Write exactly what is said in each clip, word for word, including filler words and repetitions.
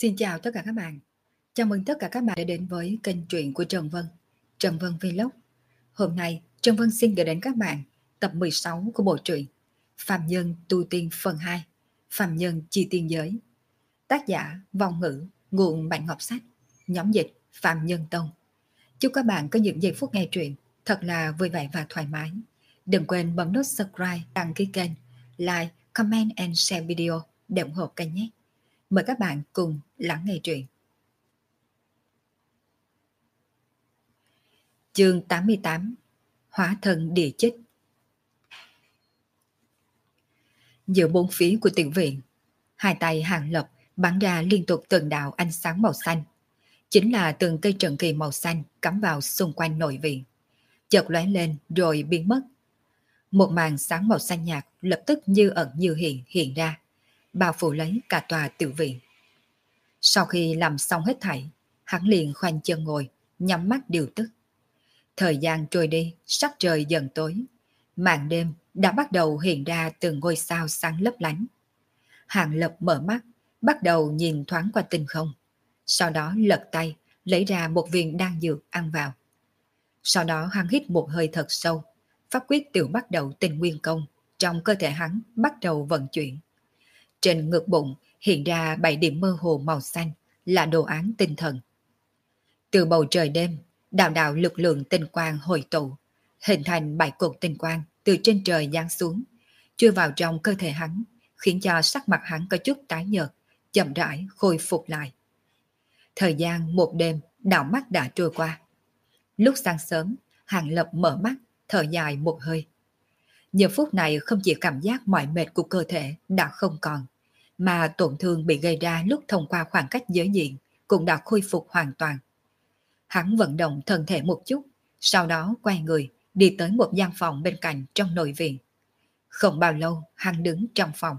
Xin chào tất cả các bạn. Chào mừng tất cả các bạn đã đến với kênh truyện của Trần Vân, Trần Vân Vlog. Hôm nay, Trần Vân xin gửi đến các bạn tập mười sáu của bộ truyện Phàm Nhân Tu Tiên phần hai, Phàm Nhân Chi Tiên Giới. Tác giả Vong Ngữ, nguồn Bạn Ngọc Sách, nhóm dịch Phàm Nhân Tông. Chúc các bạn có những giây phút nghe truyện thật là vui vẻ và thoải mái. Đừng quên bấm nút subscribe, đăng ký kênh, like, comment and share video để ủng hộ kênh nhé. Mời các bạn cùng lắng nghe truyện. Chương tám mươi tám, Hóa thân địa chích. Giữa bốn phía của tiểu viện, hai tay Hàng Lập bắn ra liên tục từng đạo ánh sáng màu xanh. Chính là từng cây trận kỳ màu xanh cắm vào xung quanh nội viện, chợt lóe lên rồi biến mất. Một màn sáng màu xanh nhạt lập tức như ẩn như hiện hiện ra, bao phủ lấy cả tòa tiểu viện. Sau khi làm xong hết thảy, hắn liền khoanh chân ngồi, nhắm mắt điều tức. Thời gian trôi đi, sắc trời dần tối. Màn đêm đã bắt đầu hiện ra từng ngôi sao sáng lấp lánh. Hàng Lập mở mắt, bắt đầu nhìn thoáng qua tinh không. Sau đó lật tay, lấy ra một viên đan dược ăn vào. Sau đó hắn hít một hơi thật sâu, pháp quyết tiểu bắt đầu tinh nguyên công, trong cơ thể hắn bắt đầu vận chuyển. Trên ngực bụng hiện ra bảy điểm mơ hồ màu xanh là đồ án tinh thần. Từ bầu trời đêm, đạo đạo lực lượng tinh quang hội tụ, hình thành bảy cột tinh quang từ trên trời giáng xuống, chui vào trong cơ thể hắn, khiến cho sắc mặt hắn có chút tái nhợt, chậm rãi khôi phục lại. Thời gian một đêm đảo mắt đã trôi qua. Lúc sáng sớm, Hàng Lập mở mắt, thở dài một hơi. Giờ phút này không chỉ cảm giác mỏi mệt của cơ thể đã không còn, mà tổn thương bị gây ra lúc thông qua khoảng cách giới diện cũng đã khôi phục hoàn toàn. Hắn vận động thân thể một chút, sau đó quay người đi tới một gian phòng bên cạnh trong nội viện. Không bao lâu hắn đứng trong phòng.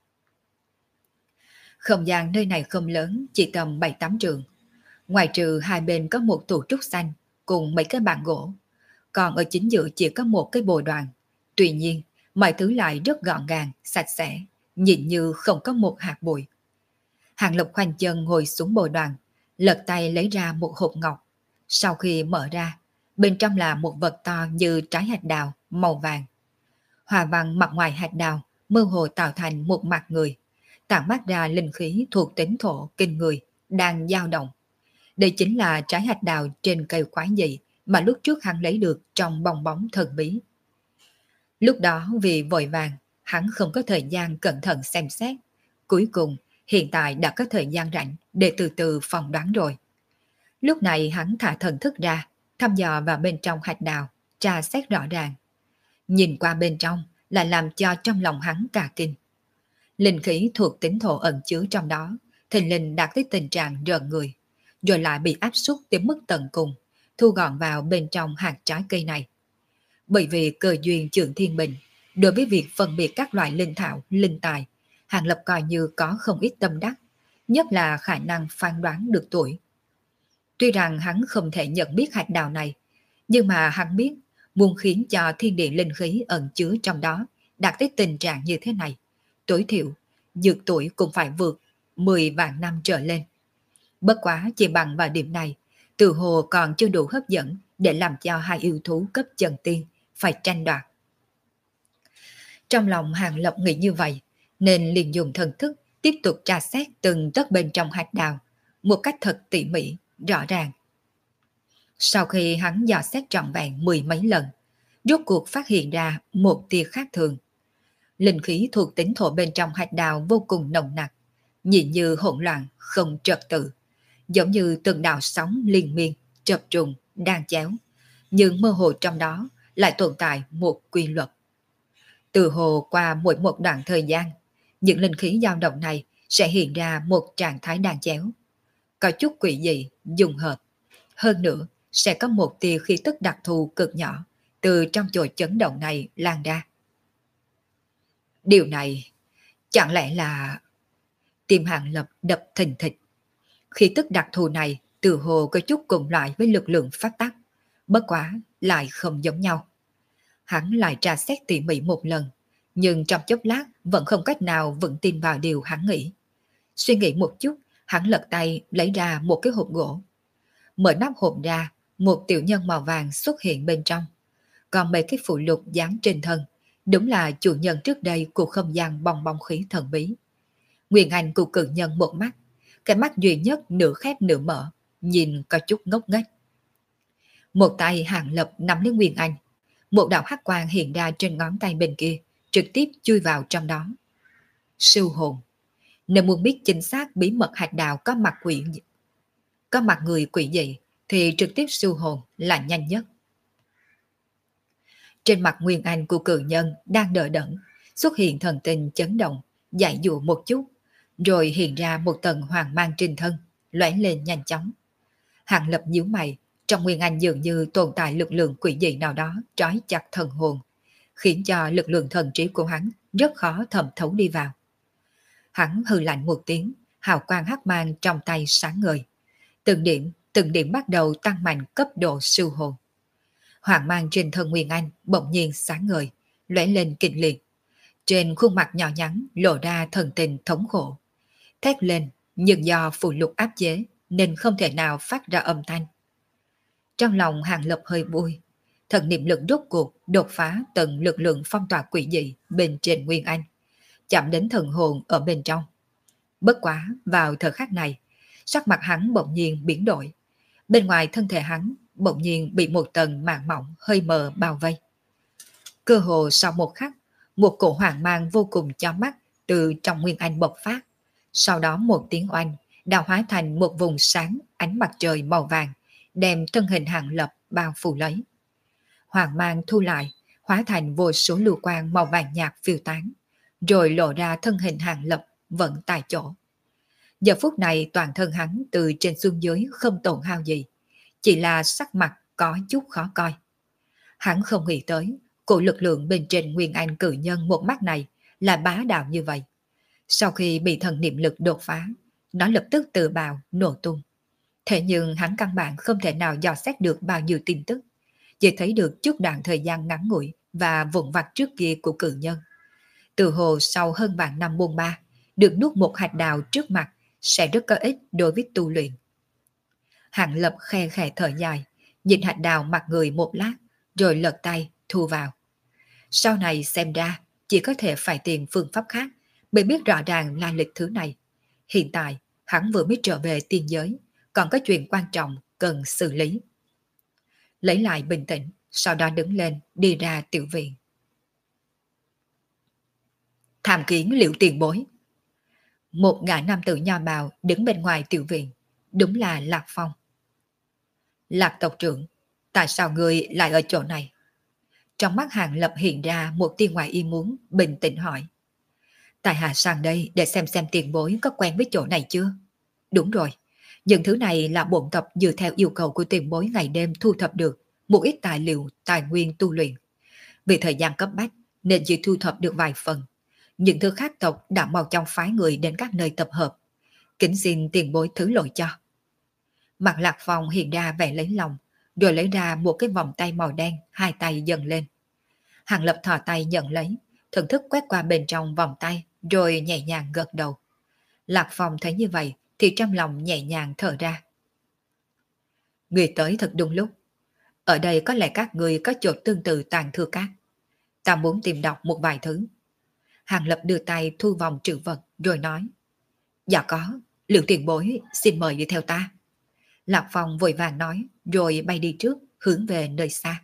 Không gian nơi này không lớn, chỉ tầm bảy tám trường. Ngoài trừ hai bên có một tủ trúc xanh cùng mấy cái bàn gỗ, còn ở chính giữa chỉ có một cái bồ đoàn. Tuy nhiên, mọi thứ lại rất gọn gàng, sạch sẽ, nhìn như không có một hạt bụi. Hàng Lập khoanh chân ngồi xuống bồ đoàn, lật tay lấy ra một hộp ngọc. Sau khi mở ra, bên trong là một vật to như trái hạt đào, màu vàng. Hoa văn mặt ngoài hạt đào mơ hồ tạo thành một mặt người, tản mát ra linh khí thuộc tính thổ kinh người, đang dao động. Đây chính là trái hạt đào trên cây quái dị mà lúc trước hắn lấy được trong bong bóng thần bí. Lúc đó vì vội vàng, hắn không có thời gian cẩn thận xem xét. Cuối cùng, hiện tại đã có thời gian rảnh để từ từ phỏng đoán rồi. Lúc này hắn thả thần thức ra, thăm dò vào bên trong hạt đào, tra xét rõ ràng. Nhìn qua bên trong là làm cho trong lòng hắn cả kinh. Linh khí thuộc tính thổ ẩn chứa trong đó, thình lình đạt tới tình trạng rợn người, rồi lại bị áp suất tới mức tận cùng, thu gọn vào bên trong hạt trái cây này. Bởi vì cơ duyên Trượng Thiên Bình, đối với việc phân biệt các loại linh thảo, linh tài, Hàng Lập coi như có không ít tâm đắc, nhất là khả năng phán đoán được tuổi. Tuy rằng hắn không thể nhận biết hạt đào này, nhưng mà hắn biết muốn khiến cho thiên địa linh khí ẩn chứa trong đó đạt tới tình trạng như thế này, tối thiểu dược tuổi cũng phải vượt mười vạn năm trở lên. Bất quá chỉ bằng vào điểm này, tự hồ còn chưa đủ hấp dẫn để làm cho hai yêu thú cấp chân tiên phải tranh đoạt. Trong lòng Hàng Lập nghĩ như vậy, nên liền dùng thần thức tiếp tục tra xét từng tấc bên trong hạt đào, một cách thật tỉ mỉ, rõ ràng. Sau khi hắn dò xét trọn vẹn mười mấy lần, rốt cuộc phát hiện ra một tia khác thường. Linh khí thuộc tính thổ bên trong hạt đào vô cùng nồng nặc, nhìn như hỗn loạn, không trật tự, giống như từng đạo sóng liên miên, chập trùng, đan chéo, nhưng mơ hồ trong đó lại tồn tại một quy luật. Từ hồ qua mỗi một đoạn thời gian, những linh khí dao động này sẽ hiện ra một trạng thái đan chéo, có chút quỷ dị, dùng hợp. Hơn nữa, sẽ có một tia khí tức đặc thù cực nhỏ từ trong chỗ chấn động này lan ra. Điều này chẳng lẽ là... Tim Hàng Lập đập thình thịch. Khí tức đặc thù này từ hồ có chút cùng loại với lực lượng phát tắc, bất quá lại không giống nhau. Hắn lại tra xét tỉ mỉ một lần, nhưng trong chốc lát vẫn không cách nào vững tin vào điều hắn nghĩ. Suy nghĩ một chút, Hắn lật tay lấy ra một cái hộp gỗ. Mở nắp hộp ra, một tiểu nhân màu vàng xuất hiện bên trong. Còn mấy cái phụ lục dán trên thân, đúng là chủ nhân trước đây của không gian bong bong khí thần bí. Nguyên Anh của cự nhân một mắt, cái mắt duy nhất nửa khép nửa mở, nhìn có chút ngốc nghếch. Một tay Hàng Lập nắm lấy Nguyên Anh, một đạo hắc quang hiện ra trên ngón tay bên kia, trực tiếp chui vào trong đó. Siêu hồn. Nếu muốn biết chính xác bí mật hạch đào có mặt quỷ, có mặt người quỷ dị, thì trực tiếp siêu hồn là nhanh nhất. Trên mặt Nguyên Anh của cự nhân đang đỡ đẫn, xuất hiện thần tình chấn động, dại dụ một chút, rồi hiện ra một tầng hoàng mang trên thân, lóe lên nhanh chóng. Hàng Lập nhíu mày, trong Nguyên Anh dường như tồn tại lực lượng quỷ dị nào đó trói chặt thần hồn, khiến cho lực lượng thần trí của hắn rất khó thẩm thấu đi vào. Hắn hừ lạnh một tiếng, hào quang hắc mang trong tay sáng ngời. Từng điểm, từng điểm bắt đầu tăng mạnh cấp độ siêu hồn. Hoàng mang trên thân Nguyên Anh bỗng nhiên sáng ngời, lóe lên kịch liệt. Trên khuôn mặt nhỏ nhắn lộ ra thần tình thống khổ. Thét lên, nhưng do phù lục áp chế nên không thể nào phát ra âm thanh. Trong lòng Hàng Lập hơi vui, thần niệm lực rốt cuộc đột phá tầng lực lượng phong tỏa quỷ dị bên trên Nguyên Anh, chạm đến thần hồn ở bên trong. Bất quá vào thời khắc này, sắc mặt hắn bỗng nhiên biến đổi. Bên ngoài thân thể hắn bỗng nhiên bị một tầng màng mỏng hơi mờ bao vây. Cơ hồ sau một khắc, một cổ hoàng mang vô cùng chói mắt từ trong Nguyên Anh bộc phát. Sau đó một tiếng oanh đã hóa thành một vùng sáng ánh mặt trời màu vàng, đem thân hình Hàng Lập bao phủ lấy. Hoàng mang thu lại, hóa thành vô số lưu quang màu vàng nhạt phiêu tán, rồi lộ ra thân hình Hàng Lập vẫn tại chỗ. Giờ phút này toàn thân hắn từ trên xuống dưới không tổn hao gì, chỉ là sắc mặt có chút khó coi. Hắn không nghĩ tới cổ lực lượng bên trên Nguyên Anh cử nhân một mắt này là bá đạo như vậy. Sau khi bị thần niệm lực đột phá, nó lập tức tự bào nổ tung. Thế nhưng hắn căn bản không thể nào dò xét được bao nhiêu tin tức, chỉ thấy được chút đoạn thời gian ngắn ngủi và vụn vặt trước kia của cử nhân. Từ hồ sau hơn vạn năm buông ba, được nuốt một hạt đào trước mặt sẽ rất có ích đối với tu luyện. Hàng Lập khe khẽ thở dài, nhìn hạt đào mặt người một lát, rồi lật tay thu vào. Sau này xem ra chỉ có thể phải tìm phương pháp khác mới biết rõ ràng lai lịch thứ này. Hiện tại hắn vừa mới trở về tiên giới, còn có chuyện quan trọng cần xử lý. Lấy lại bình tĩnh, sau đó đứng lên đi ra tiểu viện. Tham kiến Liễu tiền bối. Một gã nam tử nho bào đứng bên ngoài tiểu viện, đúng là Lạc Phong. Lạc tộc trưởng, tại sao người lại ở chỗ này? Trong mắt Hàng Lập hiện ra một tia ngoài ý muốn, bình tĩnh hỏi. Tại hạ sang đây để xem xem tiền bối có quen với chỗ này chưa? Đúng rồi, những thứ này là bổn tộc dựa theo yêu cầu của tiền bối ngày đêm thu thập được một ít tài liệu, tài nguyên tu luyện. Vì thời gian cấp bách nên chỉ thu thập được vài phần. Những thứ khác tộc đã mau chóng phái người đến các nơi tập hợp. Kính xin tiền bối thứ lỗi cho. Mặt Lạc Phong hiện ra vẻ lấy lòng, rồi lấy ra một cái vòng tay màu đen, hai tay dần lên. Hàng Lập thò tay nhận lấy, thần thức quét qua bên trong vòng tay, rồi nhẹ nhàng gật đầu. Lạc Phong thấy như vậy thì trong lòng nhẹ nhàng thở ra. Người tới thật đúng lúc. Ở đây có lẽ các người có chỗ tương tự tàn thư cát. Ta muốn tìm đọc một vài thứ. Hàng Lập đưa tay thu vòng trữ vật rồi nói. Dạ có, Liễu tiền bối xin mời đi theo ta. Lạc Phong vội vàng nói rồi bay đi trước hướng về nơi xa.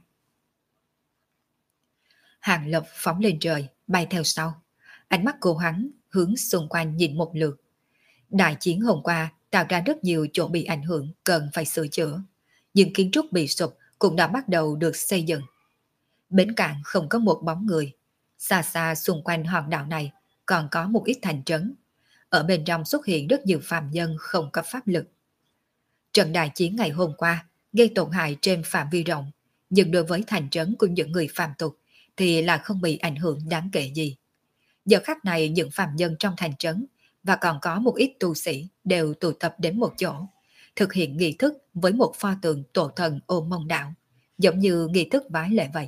Hàng Lập phóng lên trời bay theo sau. Ánh mắt của hắn hướng xung quanh nhìn một lượt. Đại chiến hôm qua tạo ra rất nhiều chỗ bị ảnh hưởng cần phải sửa chữa. Nhưng kiến trúc bị sụp cũng đã bắt đầu được xây dựng. Bến cảng không có một bóng người. Xa xa xung quanh hòn đảo này còn có một ít thành trấn. Ở bên trong xuất hiện rất nhiều phàm nhân không có pháp lực. Trận đại chiến ngày hôm qua gây tổn hại trên phạm vi rộng, nhưng đối với thành trấn của những người phàm tục thì là không bị ảnh hưởng đáng kể gì. Giờ khắc này những phàm nhân trong thành trấn và còn có một ít tu sĩ đều tụ tập đến một chỗ, thực hiện nghi thức với một pho tượng tổ thần Ôn Mông Đảo, giống như nghi thức vái lễ vậy.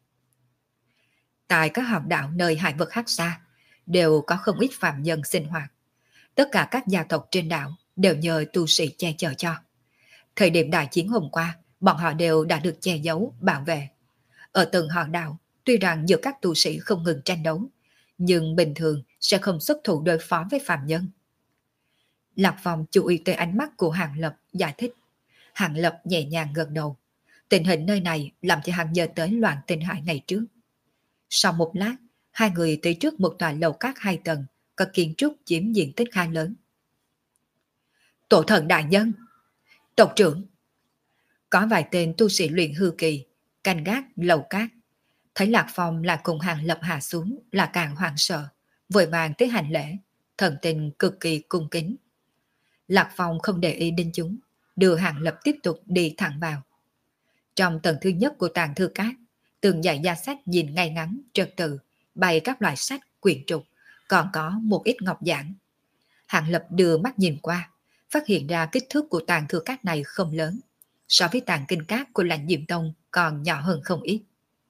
Tại các hòn đảo nơi hải vực Hắc Sa đều có không ít phàm nhân sinh hoạt. Tất cả các gia tộc trên đảo đều nhờ tu sĩ che chở cho. Thời điểm đại chiến hôm qua, bọn họ đều đã được che giấu, bảo vệ. Ở từng hòn đảo, tuy rằng giữa các tu sĩ không ngừng tranh đấu, nhưng bình thường sẽ không xuất thủ đối phó với phạm nhân. Lạc Phong chú ý tới ánh mắt của Hàng Lập giải thích. Hàng Lập nhẹ nhàng gật đầu. Tình hình nơi này làm cho hắn nhớ tới loạn tinh hải ngày trước. Sau một lát, hai người tới trước một tòa lầu cát hai tầng, có kiến trúc chiếm diện tích khá lớn. Tổ thần đại nhân, tộc trưởng. Có vài tên tu sĩ luyện hư kỳ, canh gác lầu cát. Thấy Lạc Phong là cùng Hàng Lập hạ xuống là càng hoảng sợ, vội vàng tới hành lễ, thần tình cực kỳ cung kính. Lạc Phong không để ý đến chúng, đưa Hàng Lập tiếp tục đi thẳng vào. Trong tầng thứ nhất của tàng thư cát, tường dãy da sách nhìn ngay ngắn, trật tự, bày các loại sách, quyển trục, còn có một ít ngọc giản. Hàng Lập đưa mắt nhìn qua, phát hiện ra kích thước của tàng thư cát này không lớn, so với tàng kinh cát của Lãnh Diệm Tông còn nhỏ hơn không ít.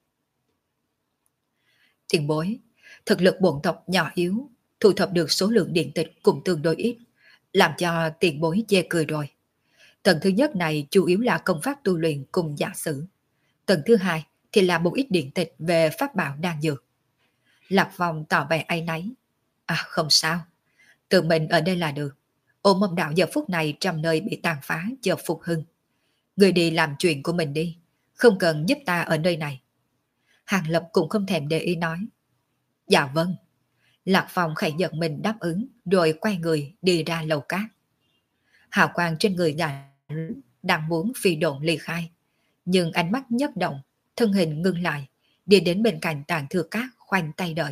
Tiền bối, thực lực bổn tộc nhỏ yếu, thu thập được số lượng điện tịch cũng tương đối ít, làm cho tiền bối chê cười rồi. Tầng thứ nhất này chủ yếu là công pháp tu luyện cùng giả sử. Tầng thứ hai thì là một ít điện tịch về pháp bảo đan dược. Lạc Phong tỏ vẻ áy náy. À không sao, tự mình ở đây là được. Ôm mông đạo giờ phút này trăm nơi bị tàn phá chờ phục hưng. Người đi làm chuyện của mình đi, không cần giúp ta ở nơi này. Hàng Lập cũng không thèm để ý nói. Dạ vâng. Lạc Phong khẽ giận mình đáp ứng rồi quay người đi ra lầu cát. Hào quang trên người đã đang muốn phi độn ly khai, nhưng ánh mắt nhấp động, thân hình ngưng lại, đi đến bên cạnh tàn thư cát khoanh tay đợi.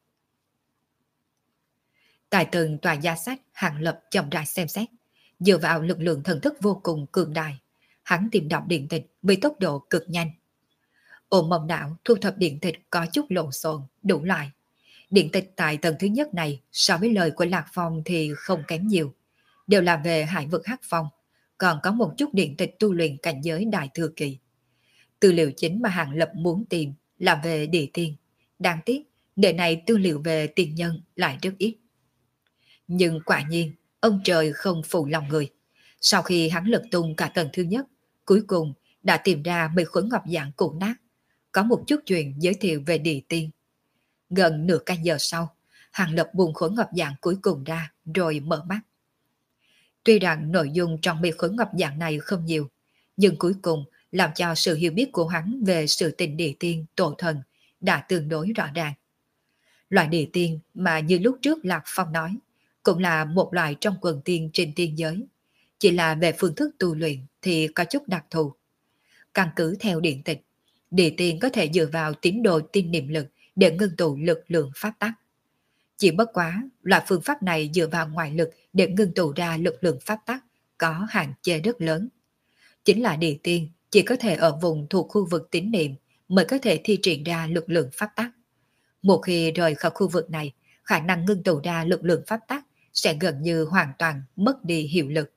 Tại từng tòa gia sách, Hàng Lập chậm rãi xem xét, dựa vào lực lượng thần thức vô cùng cường đại, hắn tìm đọc điện tịch với tốc độ cực nhanh. Ôm mộng não thu thập điện tịch có chút lộn xộn, đủ loại. Điện tịch tại tầng thứ nhất này so với lời của Lạc Phong thì không kém nhiều, đều là về hải vực Hắc Phong, còn có một chút điện tịch tu luyện cảnh giới đại thừa kỳ. Tư liệu chính mà Hàng Lập muốn tìm là về địa tiên, đáng tiếc đời này tư liệu về tiên nhân lại rất ít. Nhưng quả nhiên, ông trời không phụ lòng người. Sau khi hắn lật tung cả tầng thứ nhất, cuối cùng đã tìm ra mấy khối ngọc giản cũ nát, có một chút chuyện giới thiệu về địa tiên. Gần nửa canh giờ sau, Hàng Lập buông khối ngọc giản cuối cùng ra rồi mở mắt. Tuy rằng nội dung trong mấy khối ngọc giản này không nhiều, nhưng cuối cùng làm cho sự hiểu biết của hắn về sự tình địa tiên tổ thần đã tương đối rõ ràng. Loại địa tiên mà như lúc trước Lạc Phong nói, cũng là một loại trong quần tiên trên tiên giới. Chỉ là về phương thức tu luyện thì có chút đặc thù. Căn cứ theo điện tịch, địa tiên có thể dựa vào tín đồ tin niệm lực để ngưng tụ lực lượng pháp tắc. Chỉ bất quá, loại phương pháp này dựa vào ngoại lực để ngưng tụ ra lực lượng pháp tắc có hạn chế rất lớn. Chính là địa tiên chỉ có thể ở vùng thuộc khu vực tín niệm mới có thể thi triển ra lực lượng pháp tắc. Một khi rời khỏi khu vực này, khả năng ngưng tụ ra lực lượng pháp tắc sẽ gần như hoàn toàn mất đi hiệu lực.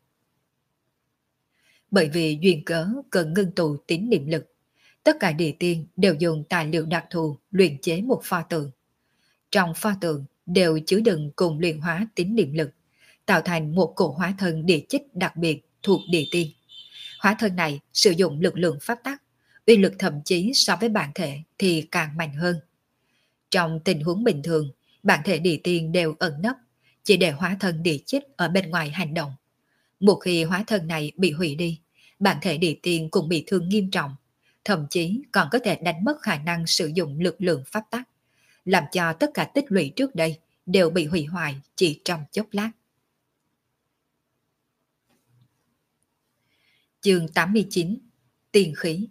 Bởi vì duyên cớ cần ngưng tụ tín niệm lực, tất cả địa tiên đều dùng tài liệu đặc thù luyện chế một pho tượng. Trong pho tượng đều chứa đựng cùng luyện hóa tín niệm lực, tạo thành một cổ hóa thân địa chích đặc biệt thuộc địa tiên. Hóa thân này sử dụng lực lượng pháp tắc, uy lực thậm chí so với bản thể thì càng mạnh hơn. Trong tình huống bình thường, bản thể địa tiên đều ẩn nấp, chỉ để hóa thân địa chích ở bên ngoài hành động. Một khi hóa thân này bị hủy đi, bản thể địa tiên cũng bị thương nghiêm trọng, thậm chí còn có thể đánh mất khả năng sử dụng lực lượng pháp tắc, làm cho tất cả tích lũy trước đây đều bị hủy hoại chỉ trong chốc lát. Chương tám mươi chín. Tiên khí.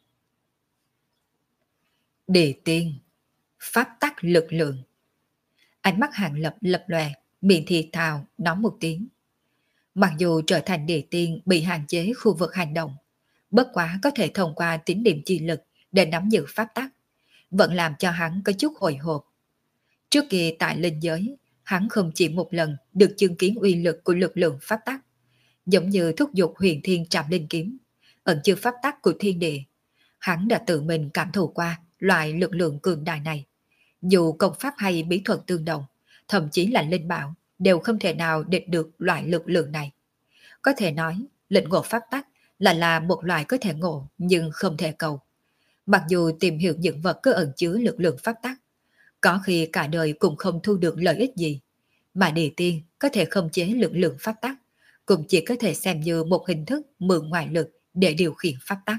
Địa tiên, pháp tắc lực lượng. Ánh mắt Hàng Lập lập lòe, miệng thì thào nói một tiếng. Mặc dù trở thành địa tiên bị hạn chế khu vực hành động, bất quá có thể thông qua tín niệm chi lực để nắm giữ pháp tắc, vẫn làm cho hắn có chút hồi hộp. Trước kia tại linh giới, hắn không chỉ một lần được chứng kiến uy lực của lực lượng pháp tắc, giống như thúc giục huyền thiên trảm linh kiếm, ẩn chứa pháp tắc của thiên địa. Hắn đã tự mình cảm thụ qua loại lực lượng cường đại này. Dù công pháp hay bí thuật tương đồng, thậm chí là linh bảo, đều không thể nào địch được loại lực lượng này. Có thể nói, lĩnh ngộ pháp tắc là là một loại có thể ngộ nhưng không thể cầu. Mặc dù tìm hiểu những vật có ẩn chứa lực lượng pháp tắc, có khi cả đời cũng không thu được lợi ích gì. Mà địa tiên có thể khống chế lực lượng pháp tắc, cũng chỉ có thể xem như một hình thức mượn ngoại lực để điều khiển pháp tắc.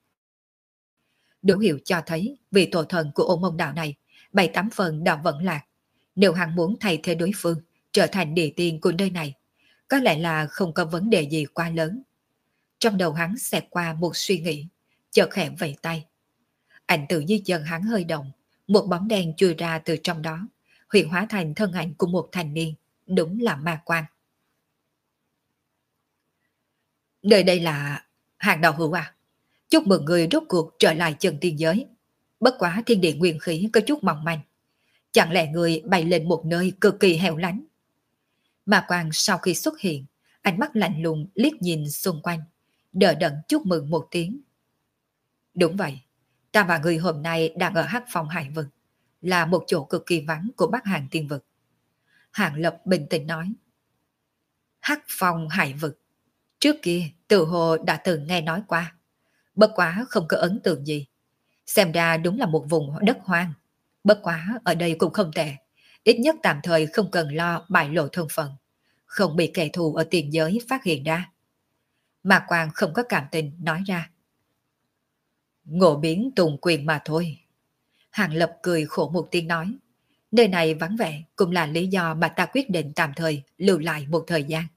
Đủ hiểu cho thấy vị tổ thần của ôn môn đạo này, bảy tám phần đã vẫn lạc. Nếu hắn muốn thay thế đối phương, trở thành địa tiên của nơi này, có lẽ là không có vấn đề gì quá lớn. Trong đầu hắn xẹt qua một suy nghĩ, chợt khẽ vẫy tay. Ảnh tự dưới chân hắn hơi động, một bóng đen chui ra từ trong đó, hiện hóa thành thân ảnh của một thanh niên, đúng là ma quan. Nơi đây là hàng đạo hữu à? Chúc mừng người rốt cuộc trở lại chân tiên giới. Bất quá thiên địa nguyên khí có chút mỏng manh. Chẳng lẽ người bay lên một nơi cực kỳ hẻo lánh? Ma quan sau khi xuất hiện, ánh mắt lạnh lùng liếc nhìn xung quanh, đỡ đẫn chúc mừng một tiếng. Đúng vậy, ta và người hôm nay đang ở Hắc Phong Hải Vực, là một chỗ cực kỳ vắng của Bắc Hàn Tiên Vực. Hạng Lập bình tĩnh nói. Hắc Phong Hải Vực, trước kia tự hồ đã từng nghe nói qua, bất quá không có ấn tượng gì. Xem ra đúng là một vùng đất hoang, bất quá ở đây cũng không tệ, ít nhất tạm thời không cần lo bại lộ thân phận, không bị kẻ thù ở tiền giới phát hiện ra. Mà Quang không có cảm tình nói ra. Ngộ biến tùng quyền mà thôi. Hàng Lập cười khổ một tiếng nói. Nơi này vắng vẻ cũng là lý do mà ta quyết định tạm thời lưu lại một thời gian.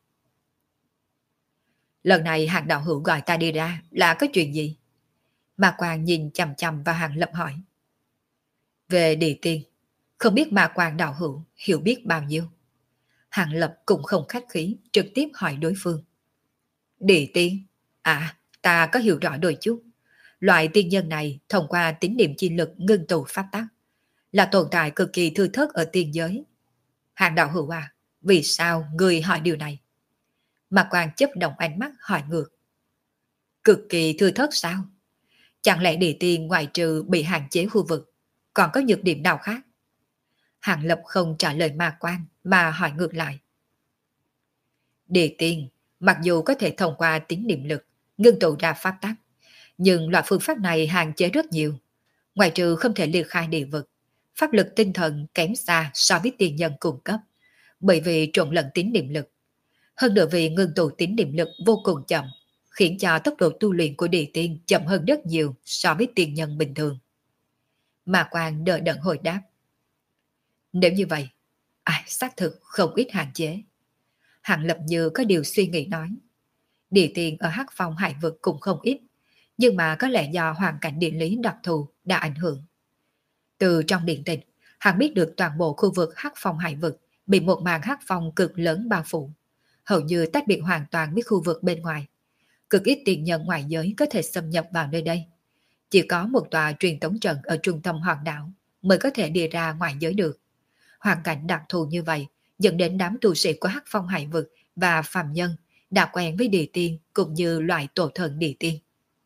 Lần này Hàng đạo hữu gọi ta đi ra là có chuyện gì? Mà Quang nhìn chằm chằm vào Hàng Lập hỏi. Về địa tiên, không biết mà Quang đạo hữu hiểu biết bao nhiêu? Hàng Lập cũng không khách khí, trực tiếp hỏi đối phương. Địa tiên? À, ta có hiểu rõ đôi chút. Loại tiên nhân này thông qua tín niệm chi lực ngưng tụ pháp tắc, là tồn tại cực kỳ thư thớt ở tiên giới. Hàng đạo hữu à, vì sao người hỏi điều này? Mà Quang chấp động ánh mắt hỏi ngược. Cực kỳ thư thớt sao? Chẳng lẽ địa tiên ngoại trừ bị hạn chế khu vực, còn có nhược điểm nào khác? Hàng Lập không trả lời Ma Quan mà hỏi ngược lại. Địa tiên, mặc dù có thể thông qua tín niệm lực, ngưng tụ ra pháp tắc, nhưng loại phương pháp này hạn chế rất nhiều. Ngoại trừ không thể liệt khai địa vực, pháp lực tinh thần kém xa so với tiền nhân cung cấp, bởi vì trộn lẫn tín niệm lực. Hơn nữa vì ngưng tụ tín niệm lực vô cùng chậm, khiến cho tốc độ tu luyện của địa tiên chậm hơn rất nhiều so với tiền nhân bình thường. Mà Quang đợi đận hồi đáp. Nếu như vậy, ai xác thực không ít hạn chế. Hàng Lập như có điều suy nghĩ nói. Địa tiên ở Hắc Phong Hải Vực cũng không ít, nhưng mà có lẽ do hoàn cảnh địa lý đặc thù đã ảnh hưởng. Từ trong điện tịch, hắn biết được toàn bộ khu vực Hắc Phong Hải Vực bị một màn hắc phong cực lớn bao phủ, hầu như tách biệt hoàn toàn với khu vực bên ngoài. Cực ít tiền nhân ngoại giới có thể xâm nhập vào nơi đây. Chỉ có một tòa truyền tống trận ở trung tâm hoàng đảo mới có thể đi ra ngoài giới được. Hoàn cảnh đặc thù như vậy dẫn đến đám tu sĩ của Hắc Phong Hải Vực và phàm nhân đã quen với địa tiên cũng như loại tổ thần địa tiên.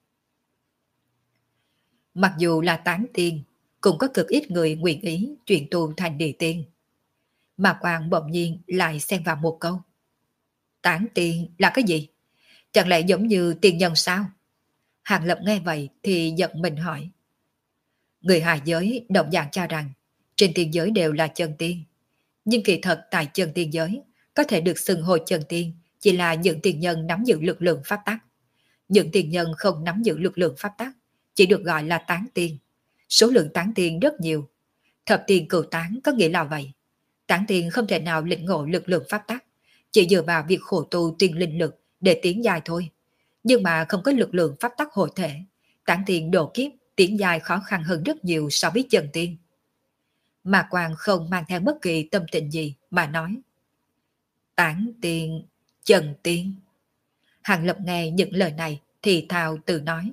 Mặc dù là tán tiên, cũng có cực ít người nguyện ý chuyển tu thành địa tiên. Mà Quang bỗng nhiên lại xen vào một câu. Tán tiên là cái gì? Chẳng lẽ giống như tiên nhân sao? Hàng Lập nghe vậy thì giận mình hỏi. Người hạ giới đồng dạng cho rằng trên tiên giới đều là chân tiên. Nhưng kỳ thật tại chân tiên giới có thể được xưng hô chân tiên chỉ là những tiên nhân nắm giữ lực lượng pháp tắc. Những tiên nhân không nắm giữ lực lượng pháp tắc chỉ được gọi là tán tiên. Số lượng tán tiên rất nhiều. Thập tiên cửu tán có nghĩa là vậy. Tán tiên không thể nào lĩnh ngộ lực lượng pháp tắc, chỉ dựa vào việc khổ tu tiên linh lực để tiến dài thôi. Nhưng mà không có lực lượng pháp tắc hộ thể, tán tiên độ kiếp tiến dài khó khăn hơn rất nhiều so với chân tiên. Mà Quang không mang theo bất kỳ tâm tình gì mà nói. Tán tiên, chân tiên. Hàng Lập nghe những lời này thì thào tự nói.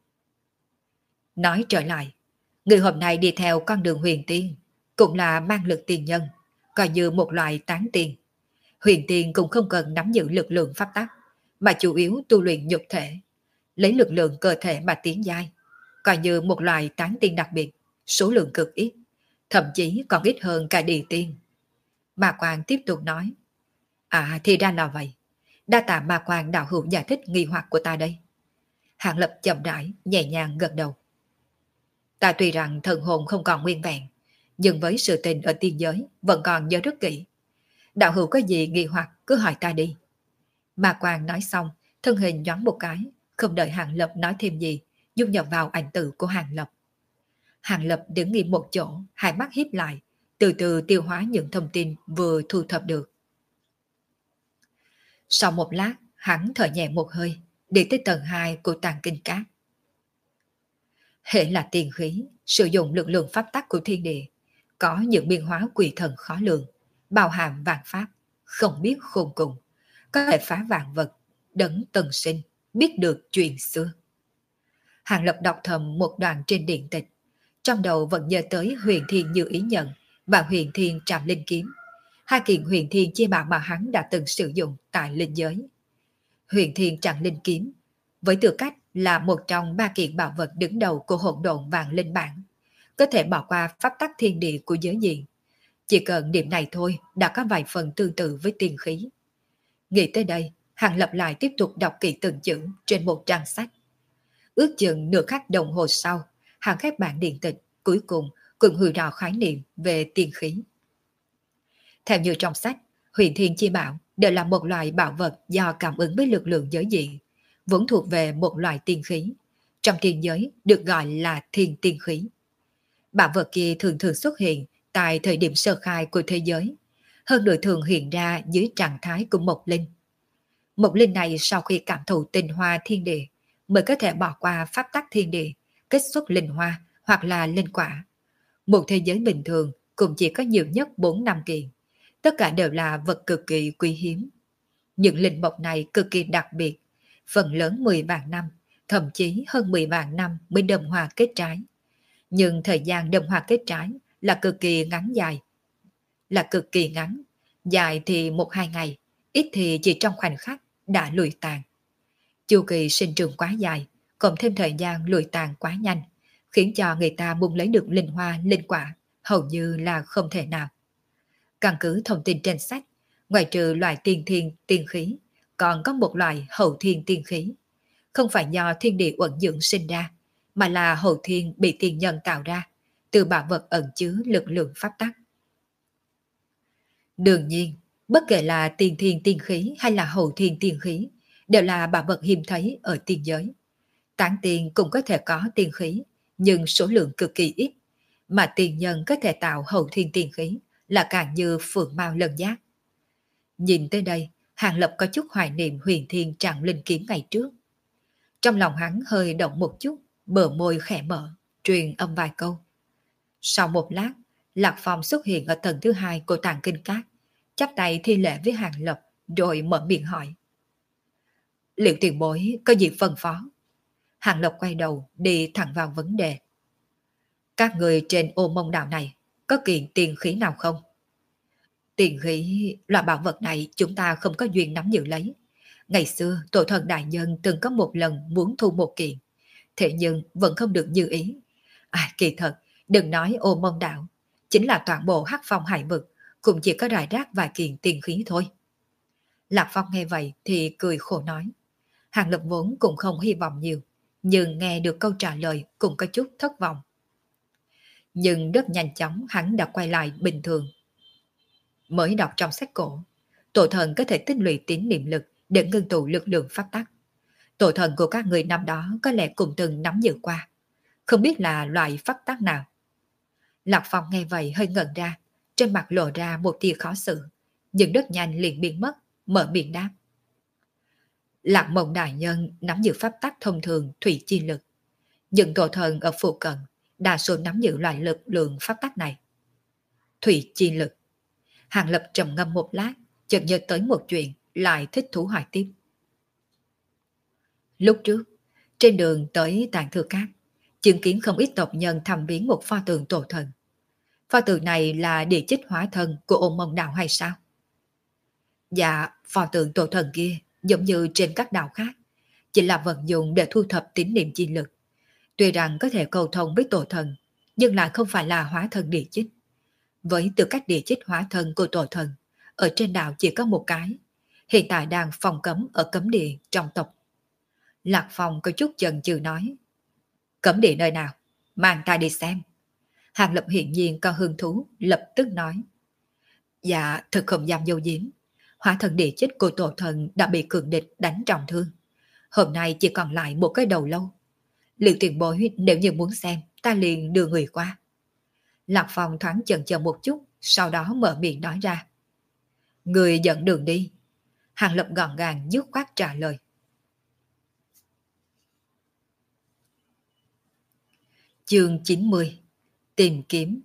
Nói trở lại, người hôm nay đi theo con đường huyền tiên, cũng là mang lực tiên nhân, coi như một loại tán tiên. Huyền tiên cũng không cần nắm giữ lực lượng pháp tắc, mà chủ yếu tu luyện nhục thể, lấy lực lượng cơ thể mà tiến giai, coi như một loại tán tiên đặc biệt, số lượng cực ít, thậm chí còn ít hơn cả địa tiên. Mà Quang tiếp tục nói, à thì ra là vậy, Đa tạ Ma Quan đạo hữu giải thích nghi hoặc của ta đây. Hàng Lập chậm rãi, nhẹ nhàng gật đầu. Ta tuy rằng thần hồn không còn nguyên vẹn, nhưng với sự tình ở tiên giới vẫn còn nhớ rất kỹ. Đạo hữu có gì nghi hoặc cứ hỏi ta đi. Ma Quan nói xong, thân hình nhoáng một cái, không đợi Hàng Lập nói thêm gì, dung nhập vào ảnh tử của Hàng Lập. Hàng Lập đứng nghiêm một chỗ, hai mắt híp lại, từ từ tiêu hóa những thông tin vừa thu thập được. Sau một lát, hắn thở nhẹ một hơi, đi tới tầng hai của tàng kinh cát. Hệ là tiền khí, sử dụng lực lượng pháp tắc của thiên địa, có những biến hóa quỷ thần khó lường, bao hàm vạn pháp, không biết khôn cùng, có thể phá vạn vật, đấng tần sinh, biết được chuyện xưa. Hàng Lập đọc thầm một đoạn trên điện tịch, trong đầu vẫn nhớ tới Huyền Thiên Như Ý Nhận và Huyền Thiên Trảm Linh Kiếm, hai kiện Huyền Thiên chi bảo mà hắn đã từng sử dụng tại linh giới. Huyền Thiên Trảm Linh Kiếm, với tư cách là một trong ba kiện bảo vật đứng đầu của hỗn độn vạn linh bản, có thể bỏ qua pháp tắc thiên địa của giới diện. Chỉ cần điểm này thôi đã có vài phần tương tự với tiên khí. Nghĩ tới đây, Hàng Lập lại tiếp tục đọc kỹ từng chữ trên một trang sách. Ước chừng nửa khắc đồng hồ sau, Hàng khép bản điện tịch, cuối cùng cũng hủy rào khái niệm về tiên khí. Theo như trong sách, Huyền Thiên Chi Bảo đều là một loại bảo vật do cảm ứng với lực lượng giới diện, vốn thuộc về một loại tiên khí. Trong tiên giới được gọi là thiên tiên khí. Bảo vật kia thường thường xuất hiện tại thời điểm sơ khai của thế giới, hơn nữa thường hiện ra dưới trạng thái của Mộc Linh. Mộc Linh này sau khi cảm thụ tinh hoa thiên địa mới có thể bỏ qua pháp tắc thiên địa, kết xuất linh hoa hoặc là linh quả. Một thế giới bình thường cũng chỉ có nhiều nhất bốn năm kiện, tất cả đều là vật cực kỳ quý hiếm. Những linh mộc này cực kỳ đặc biệt, phần lớn mười vạn năm, thậm chí hơn mười vạn năm mới đơm hoa kết trái. Nhưng thời gian đơm hoa kết trái là cực kỳ ngắn dài, là cực kỳ ngắn, dài thì một hai ngày, ít thì chỉ trong khoảnh khắc đã lụi tàn. Chu kỳ sinh trưởng quá dài, cộng thêm thời gian lụi tàn quá nhanh, khiến cho người ta muốn lấy được linh hoa, linh quả hầu như là không thể nào. Căn cứ thông tin trên sách, ngoài trừ loại tiên thiên tiên khí, còn có một loại hậu thiên tiên khí. Không phải do thiên địa uẩn dưỡng sinh ra, mà là hậu thiên bị tiên nhân tạo ra, từ bảo vật ẩn chứa lực lượng pháp tắc. Đương nhiên, bất kể là tiên thiên tiên khí hay là hậu thiên tiên khí, đều là bảo vật hiếm thấy ở tiên giới. Tán tiên cũng có thể có tiên khí, nhưng số lượng cực kỳ ít, mà tiên nhân có thể tạo hậu thiên tiên khí là càng như phượng mao lân giác. Nhìn tới đây, Hàng Lập có chút hoài niệm Huyền Thiên Trảm Linh Kiếm ngày trước. Trong lòng hắn hơi động một chút, bờ môi khẽ mở, truyền âm vài câu. Sau một lát, Lạc Phong xuất hiện ở tầng thứ hai của tàng kinh cát, chắp tay thi lễ với Hàng Lập, rồi mở miệng hỏi. Liệu tiền bối có gì phân phó? Hàng Lập quay đầu, đi thẳng vào vấn đề. Các người trên ô mông đảo này, có kiện tiền khí nào không? Tiền khí, loại bảo vật này chúng ta không có duyên nắm giữ lấy. Ngày xưa, tổ thần đại nhân từng có một lần muốn thu một kiện, thế nhưng vẫn không được như ý. À, kỳ thật, đừng nói ô mông đảo, chính là toàn bộ hắc phong hải vực, cũng chỉ có rải rác vài kiện tiền khí thôi. Lạc Phong nghe vậy thì cười khổ nói. Hàng Lập vốn cũng không hy vọng nhiều, nhưng nghe được câu trả lời cũng có chút thất vọng. Nhưng rất nhanh chóng hắn đã quay lại bình thường. Mới đọc trong sách cổ, tổ thần có thể tích lũy tín niệm lực để ngưng tụ lực lượng pháp tắc. Tổ thần của các người năm đó có lẽ cũng từng nắm giữ qua, không biết là loại pháp tắc nào. Lạc Phong nghe vậy hơi ngẩn ra, trên mặt lộ ra một tia khó xử, nhưng rất nhanh liền biến mất, mở miệng đáp. Lạc Mộng đại nhân nắm giữ pháp tắc thông thường thủy chi lực. Những tổ thần ở phụ cận đa số nắm giữ loại lực lượng pháp tắc này. Thủy chi lực. Hàng Lập trầm ngâm một lát, chợt nhớ tới một chuyện, lại thích thú hỏi tiếp. Lúc trước, trên đường tới Tạng Thư Cát, chứng kiến không ít tộc nhân thăm viếng một pho tượng tổ thần. Pho tượng này là địa chích hóa thân của Ôn Mông đạo hay sao? Dạ, pho tượng tổ thần kia giống như trên các đạo khác, chỉ là vận dụng để thu thập tín niệm chi lực. Tuy rằng có thể cầu thông với tổ thần, nhưng lại không phải là hóa thân địa chích. Với tư cách địa chích hóa thân của tổ thần, ở trên đảo chỉ có một cái, hiện tại đang phòng cấm ở cấm địa trong tộc. Lạc Phong có chút chần chừ nói, cấm địa nơi nào? Mang ta đi xem. Hàng Lập hiển nhiên có hứng thú, lập tức nói, dạ thật không dám dâu diếm. Hỏa thần địa chết của tổ thần đã bị cường địch đánh trọng thương. Hôm nay chỉ còn lại một cái đầu lâu. Liệu tiền bối nếu như muốn xem, ta liền đưa người qua. Lạc Phong thoáng chần chờ một chút, sau đó mở miệng nói ra. Người dẫn đường đi. Hàng Lập gọn gàng dứt khoát trả lời. Chương chín mươi. Tìm kiếm.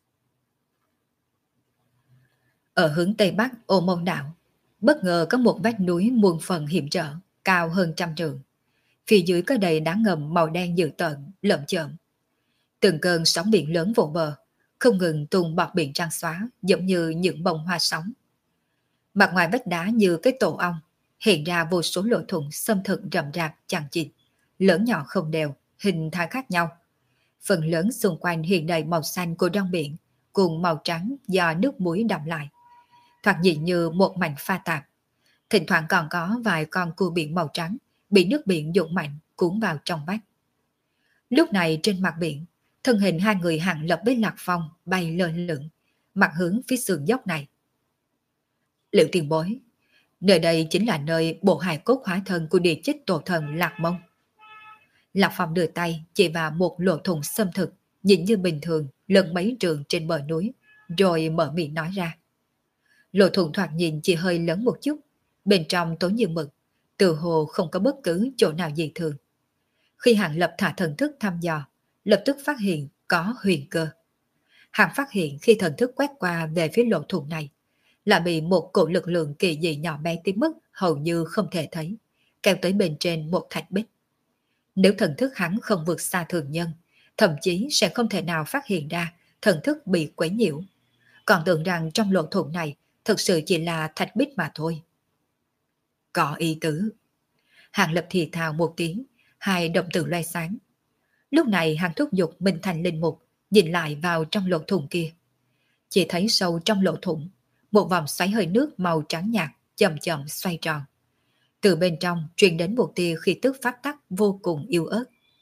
Ở hướng Tây Bắc Ô Môn Đảo, bất ngờ có một vách núi muôn phần hiểm trở, cao hơn trăm trượng. Phía dưới có đầy đá ngầm màu đen dữ tợn, lởm chởm. Từng cơn sóng biển lớn vỗ bờ, không ngừng tung bọt biển trắng xóa, giống như những bông hoa sóng. Mặt ngoài vách đá như cái tổ ong, hiện ra vô số lỗ thủng xâm thực rậm rạp chằng chịt, lớn nhỏ không đều, hình thái khác nhau. Phần lớn xung quanh hiện đầy màu xanh của rong biển, cùng màu trắng do nước muối đọng lại. Thoạt nhìn như một mảnh pha tạp. Thỉnh thoảng còn có vài con cua biển màu trắng bị nước biển dũng mạnh cuốn vào trong vách. Lúc này trên mặt biển, thân hình hai người Hàng Lập với Lạc Phong bay lơ lửng, mặt hướng phía sườn dốc này. Liệu tiền bối, nơi đây chính là nơi bộ hài cốt hóa thân của địa chích tổ thần Lạc Mông. Lạc Phong đưa tay chỉ vào một lỗ thủng xâm thực, nhìn như bình thường, lần mấy trường trên bờ núi, rồi mở miệng nói ra. Lỗ thủng thoạt nhìn chỉ hơi lớn một chút, bên trong tối như mực, từ hồ không có bất cứ chỗ nào dị thường. Khi Hàng Lập thả thần thức thăm dò, lập tức phát hiện có huyền cơ. Hàng phát hiện khi thần thức quét qua về phía lỗ thủng này, là bị một cổ lực lượng kỳ dị nhỏ bé tới mức hầu như không thể thấy, kéo tới bên trên một thạch bích. Nếu thần thức hắn không vượt xa thường nhân, thậm chí sẽ không thể nào phát hiện ra thần thức bị quấy nhiễu. Còn tưởng rằng trong lỗ thủng này thực sự chỉ là thạch bích mà thôi. Có ý tứ. Hàng Lập thì thào một tiếng, hai động tử loe sáng. Lúc này Hàng thúc giục mình thành linh mục, nhìn lại vào trong lỗ thủng kia. Chỉ thấy sâu trong lỗ thủng, một vòng xoáy hơi nước màu trắng nhạt chậm chậm xoay tròn. Từ bên trong truyền đến một tia khí tức phát tắc vô cùng yếu ớt.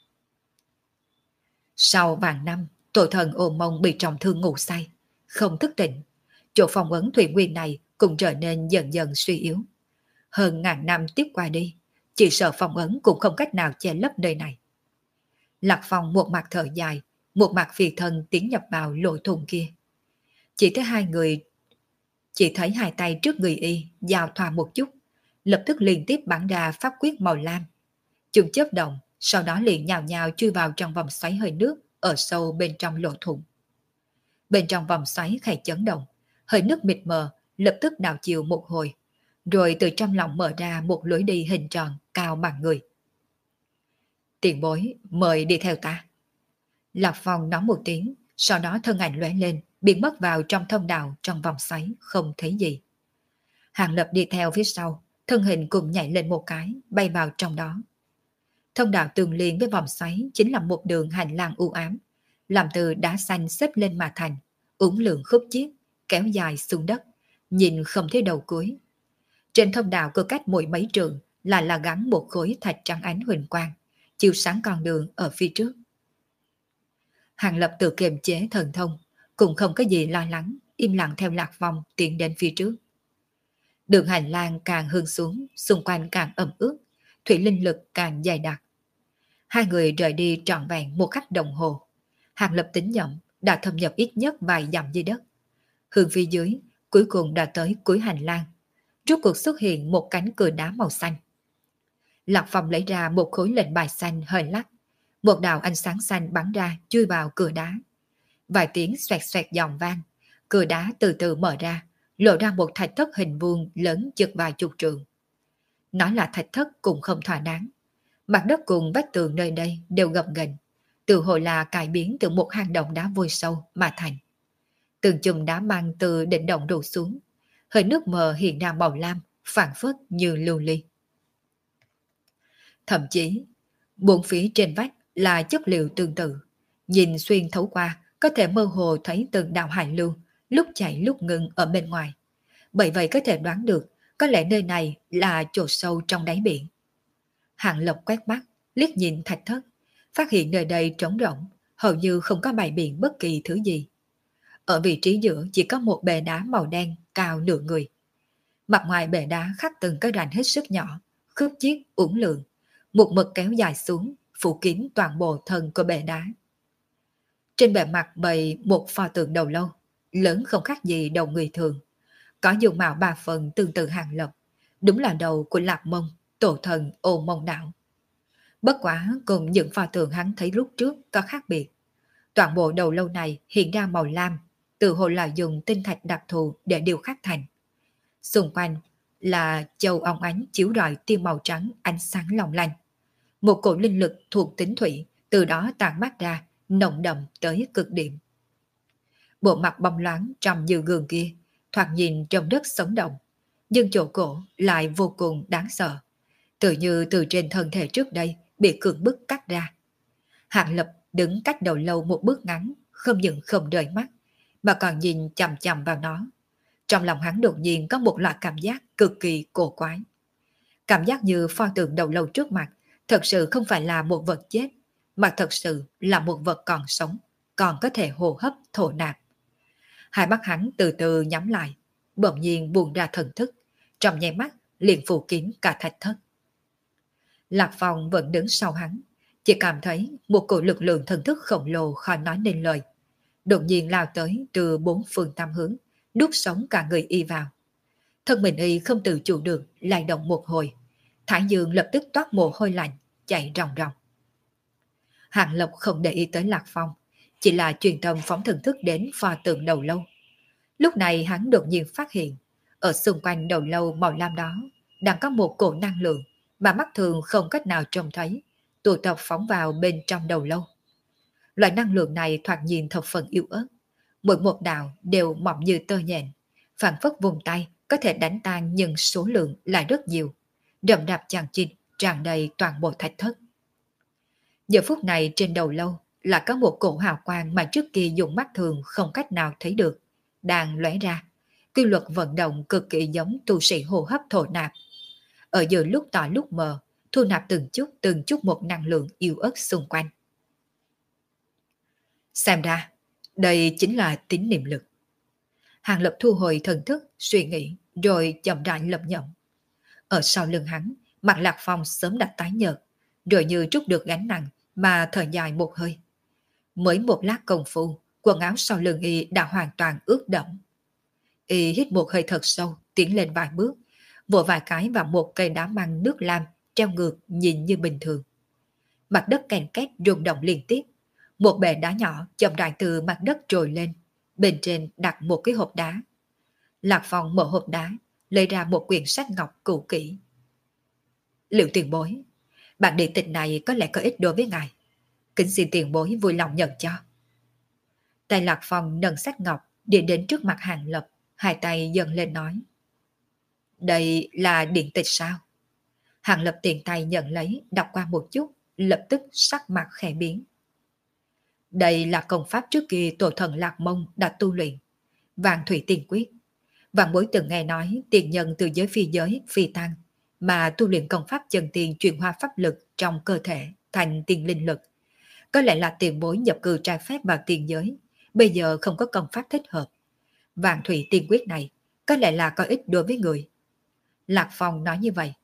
Sau vạn năm, tổ thần Ô Mông bị trọng thương ngủ say, không thức tỉnh. Chỗ phong ấn thủy nguyên này cũng trở nên dần dần suy yếu. Hơn ngàn năm tiếp qua đi, chỉ sợ phong ấn cũng không cách nào che lấp nơi này. Lạc Phong một mặt thở dài, một mặt phi thân tiến nhập vào lỗ thủng kia. Chỉ thấy hai người, chỉ thấy hai tay trước người y giao thoa một chút, lập tức liên tiếp bắn ra pháp quyết màu lam. Chúng chớp động, sau đó liền nhào nhào chui vào trong vòng xoáy hơi nước ở sâu bên trong lỗ thủng. Bên trong vòng xoáy khẽ chấn động, hơi nước mịt mờ lập tức đảo chiều một hồi, rồi từ trong lòng mở ra một lối đi hình tròn cao bằng người. Tiền bối, mời đi theo ta. Lạc Phong nói một tiếng, sau đó thân ảnh lóe lên, biến mất vào trong thông đạo trong vòng xoáy, không thấy gì. Hàng Lập đi theo phía sau, thân hình cùng nhảy lên một cái, bay vào trong đó. Thông đạo tương liên với vòng xoáy chính là một đường hành lang u ám, làm từ đá xanh xếp lên mà thành, uốn lượn khúc chiết, kéo dài xuống đất, nhìn không thấy đầu cuối. Trên thông đạo cứ cách mỗi mấy trường là là gắn một khối thạch trắng ánh huỳnh quang, chiếu sáng con đường ở phía trước. Hàng Lập tự kiềm chế thần thông, cũng không có gì lo lắng, im lặng theo Lạc Phong tiến đến phía trước. Đường hành lang càng hướng xuống, xung quanh càng ẩm ướt, thủy linh lực càng dày đặc. Hai người rời đi trọn vẹn một khắc đồng hồ. Hàng Lập tính nhẩm đã thâm nhập ít nhất vài dặm dưới đất. Hướng phía dưới, cuối cùng đã tới cuối hành lang. Rốt cuộc xuất hiện một cánh cửa đá màu xanh. Lạc Phong lấy ra một khối lệnh bài xanh hơi lắc. Một đạo ánh sáng xanh bắn ra chui vào cửa đá. Vài tiếng xoẹt xoẹt giòn vang. Cửa đá từ từ mở ra, lộ ra một thạch thất hình vuông lớn chừng vài chục trượng. Nói là thạch thất cũng không thỏa đáng. Mặt đất cùng vách tường nơi đây đều gập ghềnh, tự hồ là cải biến từ một hang động đá vôi sâu mà thành. Từng chùm đá măng từ đỉnh động đổ xuống, hơi nước mờ hiện ra màu lam, phảng phất như lưu ly. Thậm chí, bốn phía trên vách là chất liệu tương tự, nhìn xuyên thấu qua có thể mơ hồ thấy từng đạo hải lưu lúc chảy lúc ngừng ở bên ngoài. Bởi vậy có thể đoán được Có lẽ nơi này là chỗ sâu trong đáy biển. Hàng Lập quét mắt, liếc nhìn thạch thất, phát hiện nơi đây trống rỗng, hầu như không có bày biện bất kỳ thứ gì. Ở vị trí giữa chỉ có một bệ đá màu đen cao nửa người. Mặt ngoài bệ đá khắc từng cái rãnh hết sức nhỏ, khúc chiết uốn lượn, một mực kéo dài xuống, phủ kín toàn bộ thân của bệ đá. Trên bề mặt bày một pho tượng đầu lâu, lớn không khác gì đầu người thường, có dung mạo ba phần tương tự Hàng Lập, đúng là đầu của Lạc Mông, tổ thần Ô Mông Đạo. Bất quá cùng những pho tượng hắn thấy lúc trước có khác biệt. Toàn bộ đầu lâu này hiện ra màu lam, từ hồ là dùng tinh thạch đặc thù để điều khắc thành. Xung quanh là châu óng ánh chiếu rọi tia màu trắng ánh sáng long lanh. Một cổ linh lực thuộc tính thủy từ đó tản mát ra, nồng đậm tới cực điểm. Bộ mặt bóng loáng trong như gương kia, thoạt nhìn trong đất sống động, nhưng chỗ cổ lại vô cùng đáng sợ, tự như từ trên thân thể trước đây bị cưỡng bức cắt ra. Hạng Lập đứng cách đầu lâu một bước ngắn, không những không rời mắt, mà còn nhìn chằm chằm vào nó. Trong lòng hắn đột nhiên có một loại cảm giác cực kỳ cổ quái. Cảm giác như pho tượng đầu lâu trước mặt thật sự không phải là một vật chết, mà thật sự là một vật còn sống, còn có thể hô hấp thổ nạp. Hai mắt hắn từ từ nhắm lại, bỗng nhiên buông ra thần thức, trong nháy mắt liền phủ kín cả thạch thất. Lạc Phong vẫn đứng sau hắn, chỉ cảm thấy một cổ lực lượng thần thức khổng lồ khó nói nên lời, đột nhiên lao tới từ bốn phương tám hướng, đút sống cả người y vào. Thân mình y không tự chủ được lay động một hồi, thái dương lập tức toát mồ hôi lạnh, chạy ròng ròng. Hàng Lập không để ý tới Lạc Phong, chỉ là truyền tâm phóng thần thức đến pho tượng đầu lâu. Lúc này hắn đột nhiên phát hiện, ở xung quanh đầu lâu màu lam đó đang có một cổ năng lượng mà mắt thường không cách nào trông thấy, tụ tập phóng vào bên trong đầu lâu. Loại năng lượng này thoạt nhìn thập phần yếu ớt, mỗi một đạo đều mỏng như tơ nhện, phản phất vùng tay có thể đánh tan, nhưng số lượng lại rất nhiều, đậm đạp chằng chịt tràn đầy toàn bộ thạch thất. Giờ phút này trên đầu lâu là có một cổ hào quang mà trước kia dùng mắt thường không cách nào thấy được, đang lóe ra, quy luật vận động cực kỳ giống tu sĩ hô hấp thổ nạp. Ở giữa lúc tỏ lúc mờ, thu nạp từng chút từng chút một năng lượng yếu ớt xung quanh. Xem ra, đây chính là tín niệm lực. Hàng Lập thu hồi thần thức, suy nghĩ, rồi chậm rãi lẩm nhẩm. Ở sau lưng hắn, mặt Lạc Phong sớm đã tái nhợt, rồi như trút được gánh nặng mà thở dài một hơi. Mới một lát công phu, quần áo sau lưng y đã hoàn toàn ướt đẫm. Y hít một hơi thật sâu, tiến lên vài bước, vội vài cái vào một cây đá măng nước lam treo ngược nhìn như bình thường. Mặt đất kèn két rung động liên tiếp, một bệ đá nhỏ chậm rãi từ mặt đất trồi lên, bên trên đặt một cái hộp đá. Lạc Phong mở hộp đá, lấy ra một quyển sách ngọc cũ kỹ. Liệu tiền bối, bản điện tịch này có lẽ có ích đối với ngài, kính xin tiền bối vui lòng nhận cho. Tay Lạc Phong nâng sách ngọc đi đến trước mặt Hàng Lập, hai tay dâng lên nói. Đây là điện tịch sao? Hàng Lập tiện tay nhận lấy, đọc qua một chút, lập tức sắc mặt khẽ biến. Đây là công pháp trước kia tổ thần Lạc Mông đã tu luyện, Vạn Thủy Tiên Quyết. Vạn bối từng nghe nói tiền nhân từ giới phi giới, phi tăng, mà tu luyện công pháp chân tiền chuyển hóa pháp lực trong cơ thể thành tiền linh lực. Có lẽ là tiền bối nhập cư trái phép vào tiền giới, bây giờ không có công pháp thích hợp. Vạn Thủy Tiên Quyết này có lẽ là có ích đối với người. Lạc Phong nói như vậy.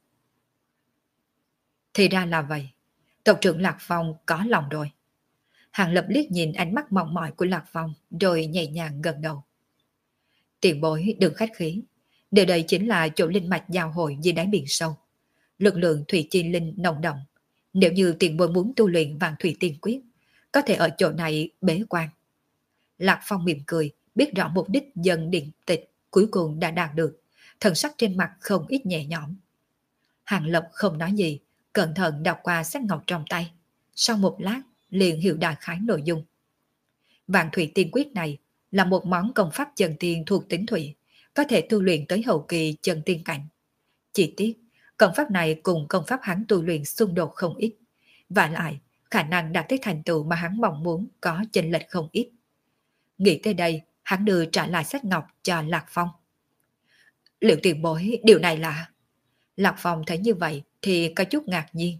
Thì ra là vậy, tộc trưởng Lạc Phong có lòng rồi. Hàng Lập liếc nhìn ánh mắt mong mỏi của Lạc Phong, rồi nhẹ nhàng gật đầu. Tiền bối đừng khách khí, nơi đây chính là chỗ linh mạch giao hội dưới đáy biển sâu. Lực lượng thủy chi linh nồng đậm. Nếu như tiền bối muốn tu luyện Vạn Thủy Tiên Quyết, có thể ở chỗ này bế quan. Lạc Phong mỉm cười, biết rõ mục đích dần điện tịch cuối cùng đã đạt được, thần sắc trên mặt không ít nhẹ nhõm. Hàng Lập không nói gì, cẩn thận đọc qua sách ngọc trong tay. Sau một lát, liền hiểu đại khái nội dung. Vạn Thủy Tiên Quyết này là một món công pháp chân tiên thuộc tính thủy, có thể tu luyện tới hậu kỳ chân tiên cảnh. Chỉ tiếc, công pháp này cùng công pháp hắn tu luyện xung đột không ít, và lại khả năng đạt tới thành tựu mà hắn mong muốn có chênh lệch không ít. Nghĩ tới đây, hắn đưa trả lại sách ngọc cho Lạc Phong. Liệu tiền bối điều này là... Lạc Phong thấy như vậy thì có chút ngạc nhiên.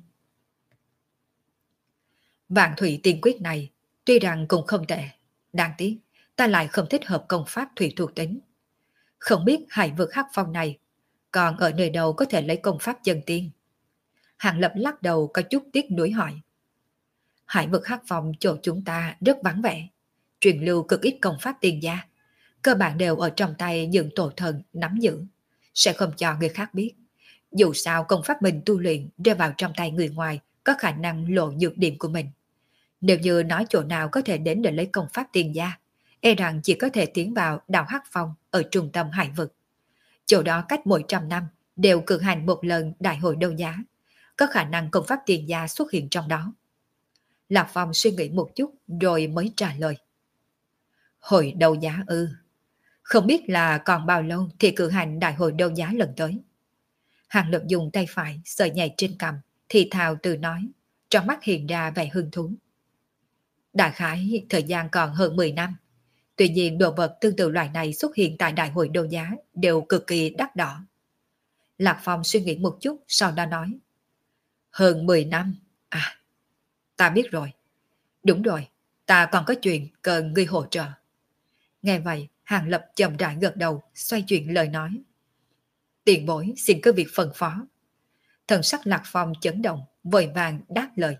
Vạn thủy tiên quyết này tuy rằng cũng không tệ, đáng tiếc ta lại không thích hợp công pháp thủy thuộc tính. Không biết hải vực hắc phong này còn ở nơi đâu có thể lấy công pháp chân tiên. Hàng Lập lắc đầu có chút tiếc nuối hỏi. Hải vực hắc phong chỗ chúng ta rất vắng vẻ, truyền lưu cực ít công pháp tiên gia, cơ bản đều ở trong tay những tổ thần nắm giữ, sẽ không cho người khác biết. Dù sao công pháp mình tu luyện rơi vào trong tay người ngoài có khả năng lộ nhược điểm của mình. Nếu như nói chỗ nào có thể đến để lấy công pháp tiên gia, e rằng chỉ có thể tiến vào đảo Hắc Phong ở trung tâm hải vực. Chỗ đó cách mỗi trăm năm đều cử hành một lần đại hội đấu giá, có khả năng công pháp tiên gia xuất hiện trong đó. Lạc Phong suy nghĩ một chút rồi mới trả lời. Hội đấu giá ư? Không biết là còn bao lâu thì cử hành đại hội đấu giá lần tới. Hàng Lập dùng tay phải sờ nhảy trên cằm, thì thào từ nói, trong mắt hiện ra vẻ hứng thú. Đại khái thời gian còn hơn mười năm. Tuy nhiên đồ vật tương tự loại này xuất hiện tại đại hội đấu giá đều cực kỳ đắt đỏ. Lạc Phong suy nghĩ một chút sau đó nói. Hơn mười năm? À, ta biết rồi. Đúng rồi, ta còn có chuyện cần ngươi hỗ trợ. Nghe vậy, Hàng Lập chậm rãi gật đầu, xoay chuyển lời nói. Tiền bối xin cứ việc phân phó. Thần sắc Lạc Phong chấn động, vội vàng đáp lời.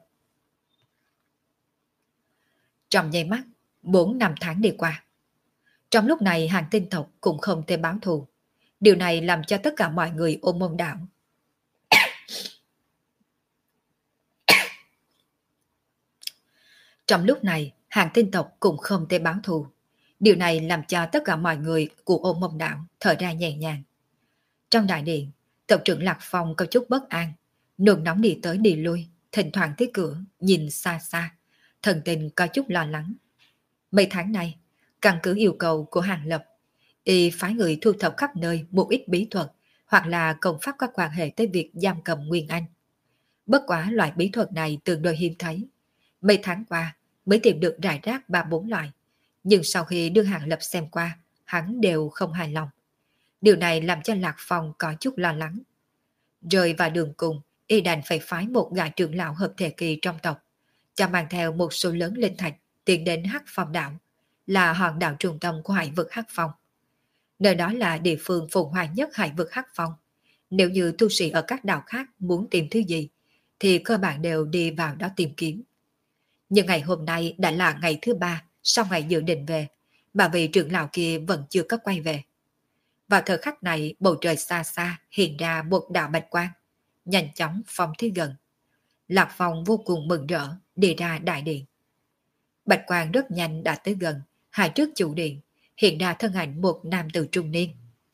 Trong nháy mắt, bốn năm tháng đi qua. Trong lúc này hàng tinh tộc cũng không thể báo thù. Điều này làm cho tất cả mọi người ôm môn đạo. Trong lúc này, hàng tinh tộc cũng không thể báo thù. Điều này làm cho tất cả mọi người của ôm môn đạo thở ra nhẹ nhàng. Trong đại điện, tộc trưởng Lạc Phong có chút bất an, nôn nóng đi tới đi lui, thỉnh thoảng tới cửa, nhìn xa xa, thần tình có chút lo lắng. Mấy tháng này, căn cứ yêu cầu của Hàng Lập, y phái người thu thập khắp nơi một ít bí thuật hoặc là công pháp có quan hệ tới việc giam cầm Nguyên Anh. Bất quá loại bí thuật này tương đối hiếm thấy. Mấy tháng qua mới tìm được rải rác ba bốn loại, nhưng sau khi đưa Hàng Lập xem qua, hắn đều không hài lòng. Điều này làm cho Lạc Phong có chút lo lắng. Rơi vào đường cùng, y đành phải phái một gã trưởng lão hợp thể kỳ trong tộc, cho mang theo một số lớn linh thạch tiến đến Hắc Phong đảo, là hòn đảo trung tâm của hải vực Hắc Phong. Nơi đó là địa phương phồn hoa nhất hải vực Hắc Phong. Nếu như tu sĩ ở các đảo khác muốn tìm thứ gì, thì cơ bản đều đi vào đó tìm kiếm. Nhưng ngày hôm nay đã là ngày thứ ba sau ngày dự định về, mà vị trưởng lão kia vẫn chưa có quay về. Vào thời khắc này, bầu trời xa xa hiện ra một đạo bạch quang, nhanh chóng phóng tới gần. Lạc Phong vô cùng mừng rỡ đi ra đại điện. Bạch quang rất nhanh đã tới gần, hai trước chủ điện hiện ra thân ảnh một nam tử trung niên.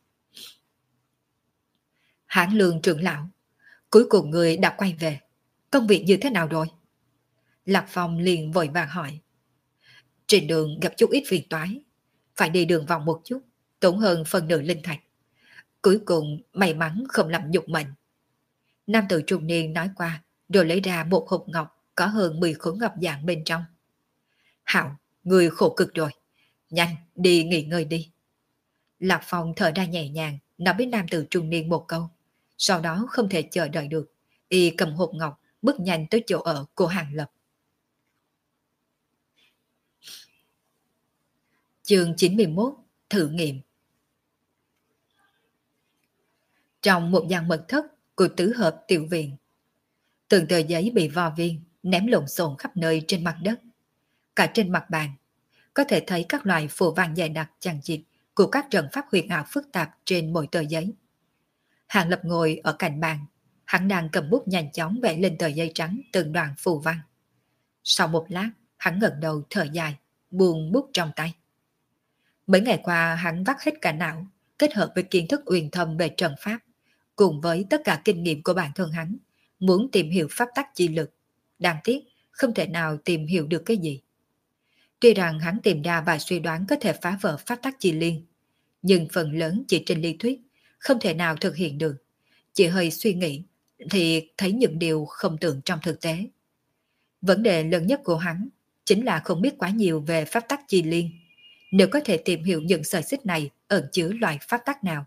Hán Lương trưởng lão, cuối cùng người đã quay về, công việc như thế nào rồi? Lạc Phong liền vội vàng hỏi. Trên đường gặp chút ít phiền toái, phải đi đường vòng một chút, tốn hơn phần nửa linh thạch. Cuối cùng may mắn không làm nhục mệnh. Nam tử trung niên nói qua, rồi lấy ra một hộp ngọc có hơn mười khối ngọc dạng bên trong. Hảo, người khổ cực rồi, nhanh đi nghỉ ngơi đi. Lạc Phong thở ra nhẹ nhàng, nói với nam tử trung niên một câu. Sau đó không thể chờ đợi được, y cầm hộp ngọc bước nhanh tới chỗ ở của Hàng Lập. Chương chín mươi mốt, thử nghiệm. Trong một gian mật thất của tứ hợp tiểu viện, từng tờ giấy bị vo viên ném lộn xộn khắp nơi trên mặt đất. Cả trên mặt bàn có thể thấy các loại phù văn dày đặc chằng chịt của các trận pháp huyền ảo phức tạp trên mỗi tờ giấy. Hàng Lập ngồi ở cạnh bàn, hắn đang cầm bút nhanh chóng vẽ lên tờ giấy trắng từng đoạn phù văn. Sau một lát, hắn ngẩng đầu thở dài, buông bút trong tay. Mấy ngày qua hắn vắt hết cả não, kết hợp với kiến thức uyên thâm về trận pháp, cùng với tất cả kinh nghiệm của bản thân hắn, muốn tìm hiểu pháp tắc chi lực. Đáng tiếc, không thể nào tìm hiểu được cái gì. Tuy rằng hắn tìm ra vài suy đoán có thể phá vỡ pháp tắc chi liên, nhưng phần lớn chỉ trên lý thuyết, không thể nào thực hiện được. Chỉ hơi suy nghĩ thì thấy những điều không tưởng trong thực tế. Vấn đề lớn nhất của hắn chính là không biết quá nhiều về pháp tắc chi liên. Nếu có thể tìm hiểu những sợi xích này ẩn chứa loại pháp tắc nào,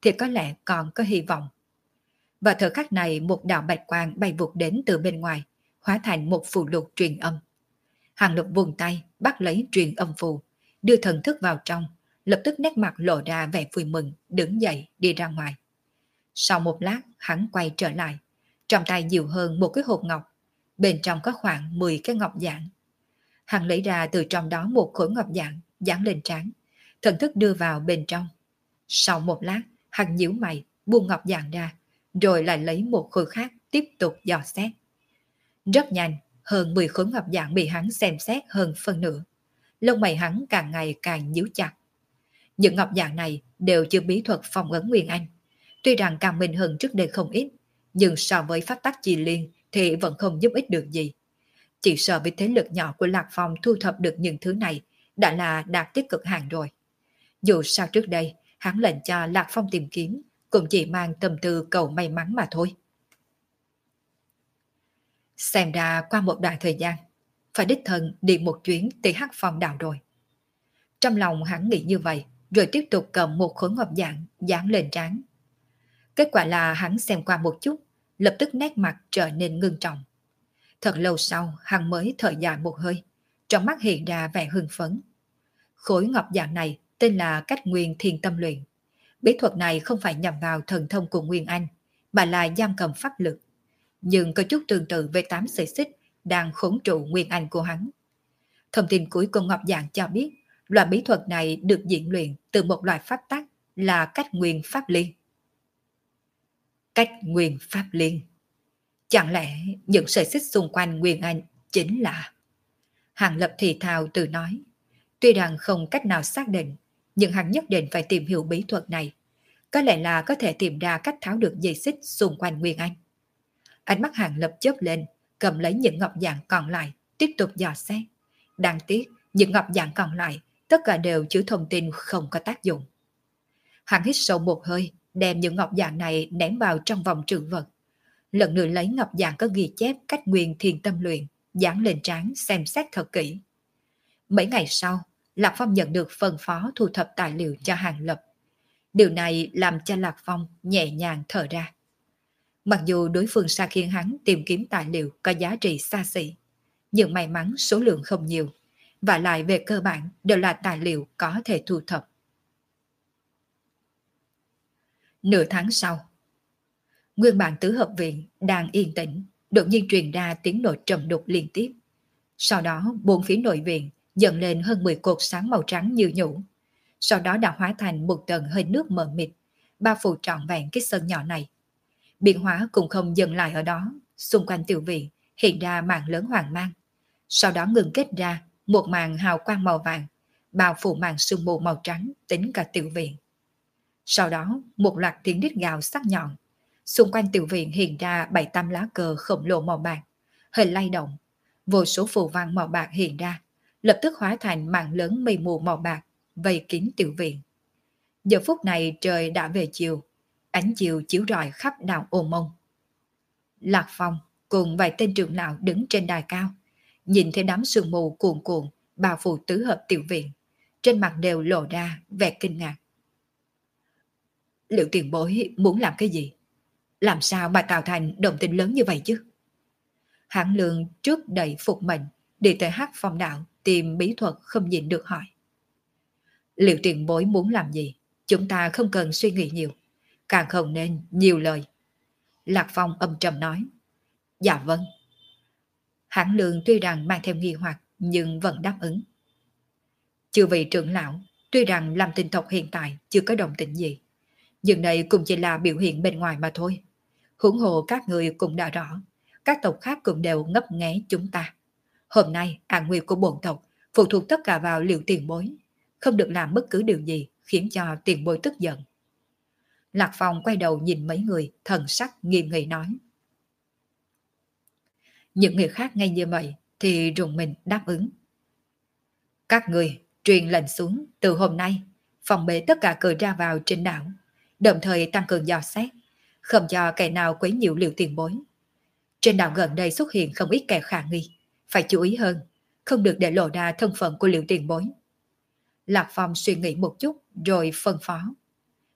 thì có lẽ còn có hy vọng. Và thời khắc này một đạo bạch quang bay vụt đến từ bên ngoài, hóa thành một phù lục truyền âm. Hàng Lập vùng tay bắt lấy truyền âm phù, đưa thần thức vào trong, lập tức nét mặt lộ ra vẻ vui mừng, đứng dậy đi ra ngoài. Sau một lát hắn quay trở lại, trong tay nhiều hơn một cái hộp ngọc, bên trong có khoảng mười cái ngọc giản. Hắn lấy ra từ trong đó một khối ngọc giản, dán lên trán, thần thức đưa vào bên trong. Sau một lát, hắn nhíu mày, buông ngọc giản ra, rồi lại lấy một khối khác tiếp tục dò xét. Rất nhanh, hơn mười khối ngọc giản bị hắn xem xét hơn phân nửa. Lông mày hắn càng ngày càng nhíu chặt. Những ngọc giản này đều chưa bí thuật phong ấn Nguyên Anh. Tuy rằng càng minh hơn trước đây không ít, nhưng so với pháp tắc chi liên thì vẫn không giúp ích được gì. Chỉ sợ với thế lực nhỏ của Lạc Phong thu thập được những thứ này đã là đạt tới cực hạn rồi. Dù sao trước đây, hắn lệnh cho Lạc Phong tìm kiếm, cũng chỉ mang tâm tư cầu may mắn mà thôi. Xem ra qua một đoạn thời gian, phải đích thân đi một chuyến tới Hắc Phong đảo rồi. Trong lòng hắn nghĩ như vậy, rồi tiếp tục cầm một khối ngọc giản dán lên trán. Kết quả là hắn xem qua một chút, lập tức nét mặt trở nên ngưng trọng. Thật lâu sau, hắn mới thở dài một hơi, trong mắt hiện ra vẻ hưng phấn. Khối ngọc giản này tên là Cách Nguyên Thiên Tâm Luyện. Bí thuật này không phải nhằm vào thần thông của Nguyên Anh, mà là giam cầm pháp lực. Nhưng có chút tương tự với tám sợi xích đang khống trụ Nguyên Anh của hắn. Thông tin cuối cùng ngọc giản cho biết, loại bí thuật này được diễn luyện từ một loại pháp tắc là Cách Nguyên Pháp Liên. Cách Nguyên Pháp Liên. Chẳng lẽ những sợi xích xung quanh Nguyên Anh chính là... Hàng Lập thì thào tự nói. Tuy rằng không cách nào xác định, nhưng hắn nhất định phải tìm hiểu bí thuật này. Có lẽ là có thể tìm ra cách tháo được dây xích xung quanh Nguyên Anh. Ánh mắt Hàng Lập chớp lên, cầm lấy những ngọc giản còn lại, tiếp tục dò xét. Đáng tiếc, những ngọc giản còn lại, tất cả đều chứa thông tin không có tác dụng. Hắn hít sâu một hơi, đem những ngọc giản này ném vào trong vòng trữ vật. Lần nữa lấy ngọc giản có ghi chép Cách Nguyên Thiên Tâm Luyện, dán lên trán xem xét thật kỹ. Mấy ngày sau, Lạc Phong nhận được phân phó thu thập tài liệu cho Hàng Lập. Điều này làm cho Lạc Phong nhẹ nhàng thở ra. Mặc dù đối phương xa khiến hắn tìm kiếm tài liệu có giá trị xa xỉ, nhưng may mắn số lượng không nhiều, và lại về cơ bản đều là tài liệu có thể thu thập. Nửa tháng sau, nguyên bản tứ hợp viện đang yên tĩnh, đột nhiên truyền ra tiếng nổ trầm đục liên tiếp. Sau đó, bốn phía nội viện dần lên hơn mười cột sáng màu trắng như nhũ. Sau đó đã hóa thành một tầng hơi nước mờ mịt, bao phủ trọn vẹn cái sân nhỏ này. Biến hóa cũng không dừng lại ở đó, xung quanh tiểu viện hiện ra màn lớn hoàng mang. Sau đó ngừng kết ra một màn hào quang màu vàng, bao phủ màn sương mù màu trắng tính cả tiểu viện. Sau đó, một loạt tiếng rít gào sắc nhọn. Xung quanh tiểu viện hiện ra bảy tám lá cờ khổng lồ màu bạc, hơi lay động. Vô số phù văn màu bạc hiện ra, lập tức hóa thành màn lớn mây mù màu bạc, vây kín tiểu viện. Giờ phút này trời đã về chiều, ánh chiều chiếu rọi khắp đảo Ô Mông. Lạc Phong cùng vài tên trưởng lão đứng trên đài cao, nhìn thấy đám sương mù cuồn cuộn bao phủ tứ hợp tiểu viện, trên mặt đều lộ ra vẻ kinh ngạc. Liệu tiền bối muốn làm cái gì? Làm sao mà tạo thành động tĩnh lớn như vậy chứ? Hạng Lượng trước đầy phục mệnh đi tới Hắc Phong đảo tìm bí thuật không nhịn được hỏi. Liệu tiền bối muốn làm gì? Chúng ta không cần suy nghĩ nhiều, càng không nên nhiều lời. Lạc Phong âm trầm nói. Dạ vâng. Hạng Lượng tuy rằng mang theo nghi hoặc nhưng vẫn đáp ứng. Chư vị trưởng lão, tuy rằng làm tinh tộc hiện tại chưa có động tĩnh gì, nhưng đây cũng chỉ là biểu hiện bên ngoài mà thôi. Huống hồ các người cũng đã rõ, các tộc khác cũng đều ngấp nghé chúng ta. Hôm nay an nguy của bổn tộc phụ thuộc tất cả vào Liệu tiền bối, không được làm bất cứ điều gì khiến cho tiền bối tức giận. Lạc Phong quay đầu nhìn mấy người, thần sắc nghiêm nghị nói. Những người khác ngay như vậy thì rùng mình đáp ứng. Các người truyền lệnh xuống, từ hôm nay phòng bế tất cả cửa ra vào trên đảo, đồng thời tăng cường dò xét, không cho kẻ nào quấy nhiễu Liệu tiền bối. Trên đảo gần đây xuất hiện không ít kẻ khả nghi, phải chú ý hơn, không được để lộ ra thân phận của Liệu tiền bối. Lạc Phong suy nghĩ một chút rồi phân phó.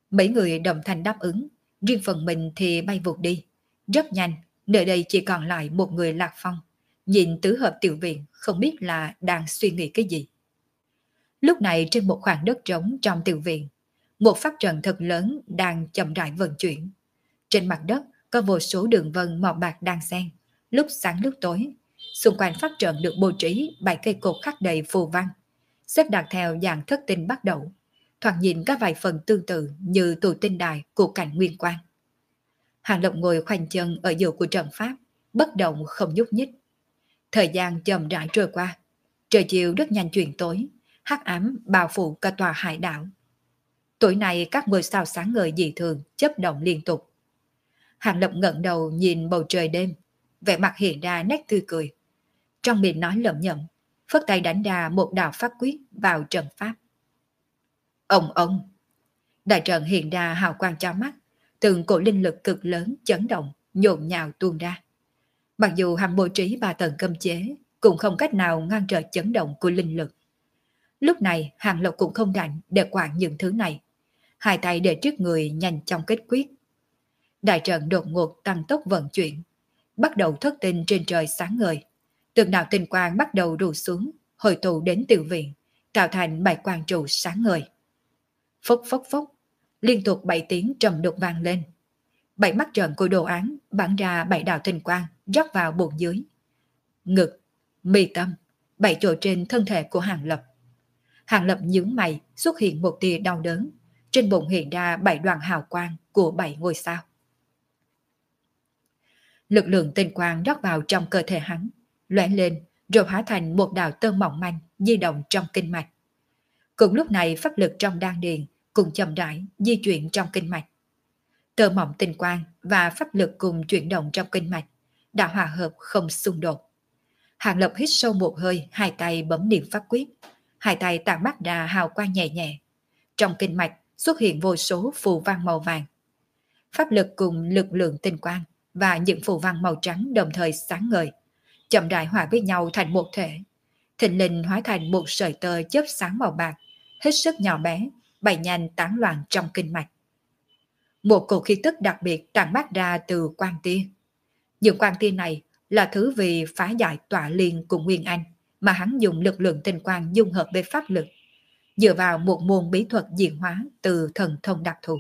Mấy người đồng thanh đáp ứng, riêng phần mình thì bay vụt đi. Rất nhanh, nơi đây chỉ còn lại một người Lạc Phong. Nhìn tứ hợp tiểu viện không biết là đang suy nghĩ cái gì. Lúc này trên một khoảng đất trống trong tiểu viện, một pháp trận thật lớn đang chậm rãi vận chuyển. Trên mặt đất có vô số đường vân màu bạc đang xen, lúc sáng lúc tối. Xung quanh pháp trận được bố trí bảy cây cột khắc đầy phù văn, xếp đặt theo dạng thất tinh bắt đầu. Thoạt nhìn có vài phần tương tự như tụ tinh đài của cảnh nguyên quan. Hàng Lập ngồi khoanh chân ở giữa của trận pháp, bất động không nhúc nhích. Thời gian chậm rãi trôi qua, trời chiều rất nhanh chuyển tối, hắc ám bao phủ cả tòa hải đảo. Tối nay các ngôi sao sáng ngời dị thường chớp động liên tục. Hàng Lập ngẩng đầu nhìn bầu trời đêm, vẻ mặt hiện ra nét tươi cười. Trong miệng nói lẩm nhẩm, phất tay đánh ra một đạo pháp quyết vào trận pháp. Ông ông, đại trận hiện ra hào quang chói mắt, từng cổ linh lực cực lớn chấn động, nhộn nhào tuôn ra. Mặc dù hắn bố trí ba tầng cấm chế, cũng không cách nào ngăn trở chấn động của linh lực. Lúc này Hàng Lộc cũng không rảnh để quản những thứ này. Hai tay để trước người nhanh chóng kết quyết. Đại trận đột ngột tăng tốc vận chuyển, bắt đầu thất tinh trên trời sáng ngời. Từng đạo tinh quang bắt đầu rủ xuống, hồi tụ đến tiểu viện, tạo thành bảy quang trụ sáng ngời. Phốc phốc phốc, liên tục bảy tiếng trầm đục vang lên. Bảy mắt trận của đồ án bắn ra bảy đạo tinh quang rót vào bụng dưới. Ngực, mi tâm, bảy chỗ trên thân thể của Hàng Lập. Hàng Lập nhướng mày, xuất hiện một tia đau đớn. Trên bụng hiện ra bảy đoàn hào quang của bảy ngôi sao. Lực lượng tinh quang rót vào trong cơ thể hắn, lóe lên rồi hóa thành một đạo tơ mỏng manh di động trong kinh mạch. Cùng lúc này pháp lực trong đan điền cùng chậm rãi di chuyển trong kinh mạch. Tơ mỏng tinh quang và pháp lực cùng chuyển động trong kinh mạch đã hòa hợp không xung đột. Hàng Lập hít sâu một hơi, hai tay bấm niệm pháp quyết, hai tay tản mắt ra hào quang nhẹ nhẹ. Trong kinh mạch xuất hiện vô số phù văn màu vàng. Pháp lực cùng lực lượng tinh quang và những phù văn màu trắng đồng thời sáng ngời, chậm rãi hòa với nhau thành một thể. Thịnh linh hóa thành một sợi tơ chớp sáng màu bạc, hết sức nhỏ bé, bay nhanh tán loạn trong kinh mạch. Một cổ khí tức đặc biệt tản mát ra từ quang tia. Những quang tia này là thứ vì phá giải tọa liên cùng Nguyên Anh mà hắn dùng lực lượng tinh quang dung hợp với pháp lực, dựa vào một môn bí thuật diễn hóa từ thần thông đặc thù.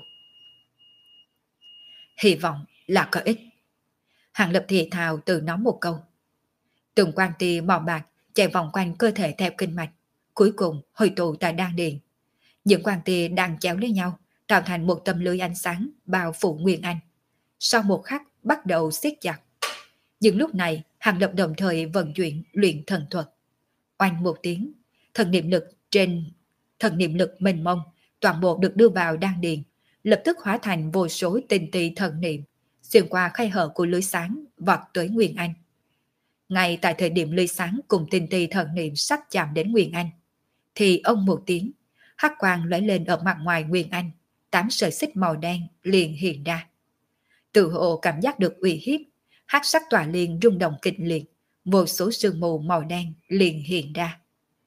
Hy vọng là có ích. Hàng Lập thì thào tự nói một câu. Từng quang tia màu bạc chạy vòng quanh cơ thể theo kinh mạch, cuối cùng hồi tụ tại đan điền. Những quang tia đang chéo lấy nhau, tạo thành một tấm lưới ánh sáng bao phủ Nguyên Anh. Sau một khắc bắt đầu siết chặt. Nhưng lúc này Hàng Lập đồng thời vận chuyển luyện thần thuật. Oanh một tiếng, thần niệm lực trên thần niệm lực mênh mông toàn bộ được đưa vào đan điền, lập tức hóa thành vô số tinh tì thần niệm, xuyên qua khe hở của lưới sáng vọt tới Nguyên Anh. Ngay tại thời điểm lưới sáng cùng tinh tì thần niệm sắp chạm đến Nguyên Anh, thì ông một tiếng, hắc quang lóe lên ở mặt ngoài Nguyên Anh, tám sợi xích màu đen liền hiện ra. Tự hộ cảm giác được uy hiếp, hắc sắc tỏa liên rung động kịch liệt, vô số sương mù màu đen liền hiện ra.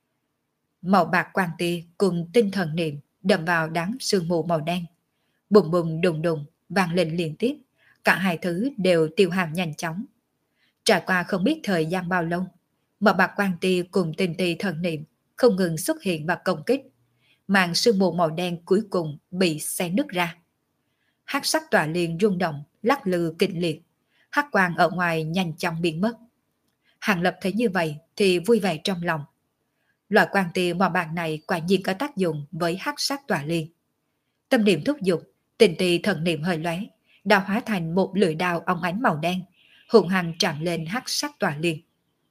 Màu bạc quang tia cùng tinh thần niệm đâm vào đám sương mù màu đen, bùng bùng đùng đùng vang lên liên tiếp, cả hai thứ đều tiêu hao nhanh chóng. Trải qua không biết thời gian bao lâu, màu bạc quang tia cùng tinh tì thần niệm không ngừng xuất hiện và công kích, màn sương mù màu đen cuối cùng bị xé nứt ra. Hắc sắc tỏa liên rung động, lắc lư kịch liệt, hắc quang ở ngoài nhanh chóng biến mất. Hàng Lập thấy như vậy thì vui vẻ trong lòng. Loại quang tia màu bạc này quả nhiên có tác dụng với hắc sắc tỏa liên. Tâm niệm thúc giục, tinh tì thần niệm hơi lóe, đã hóa thành một lưỡi đao óng ánh màu đen, hùng hăng chạm lên hắc sắc tỏa liên.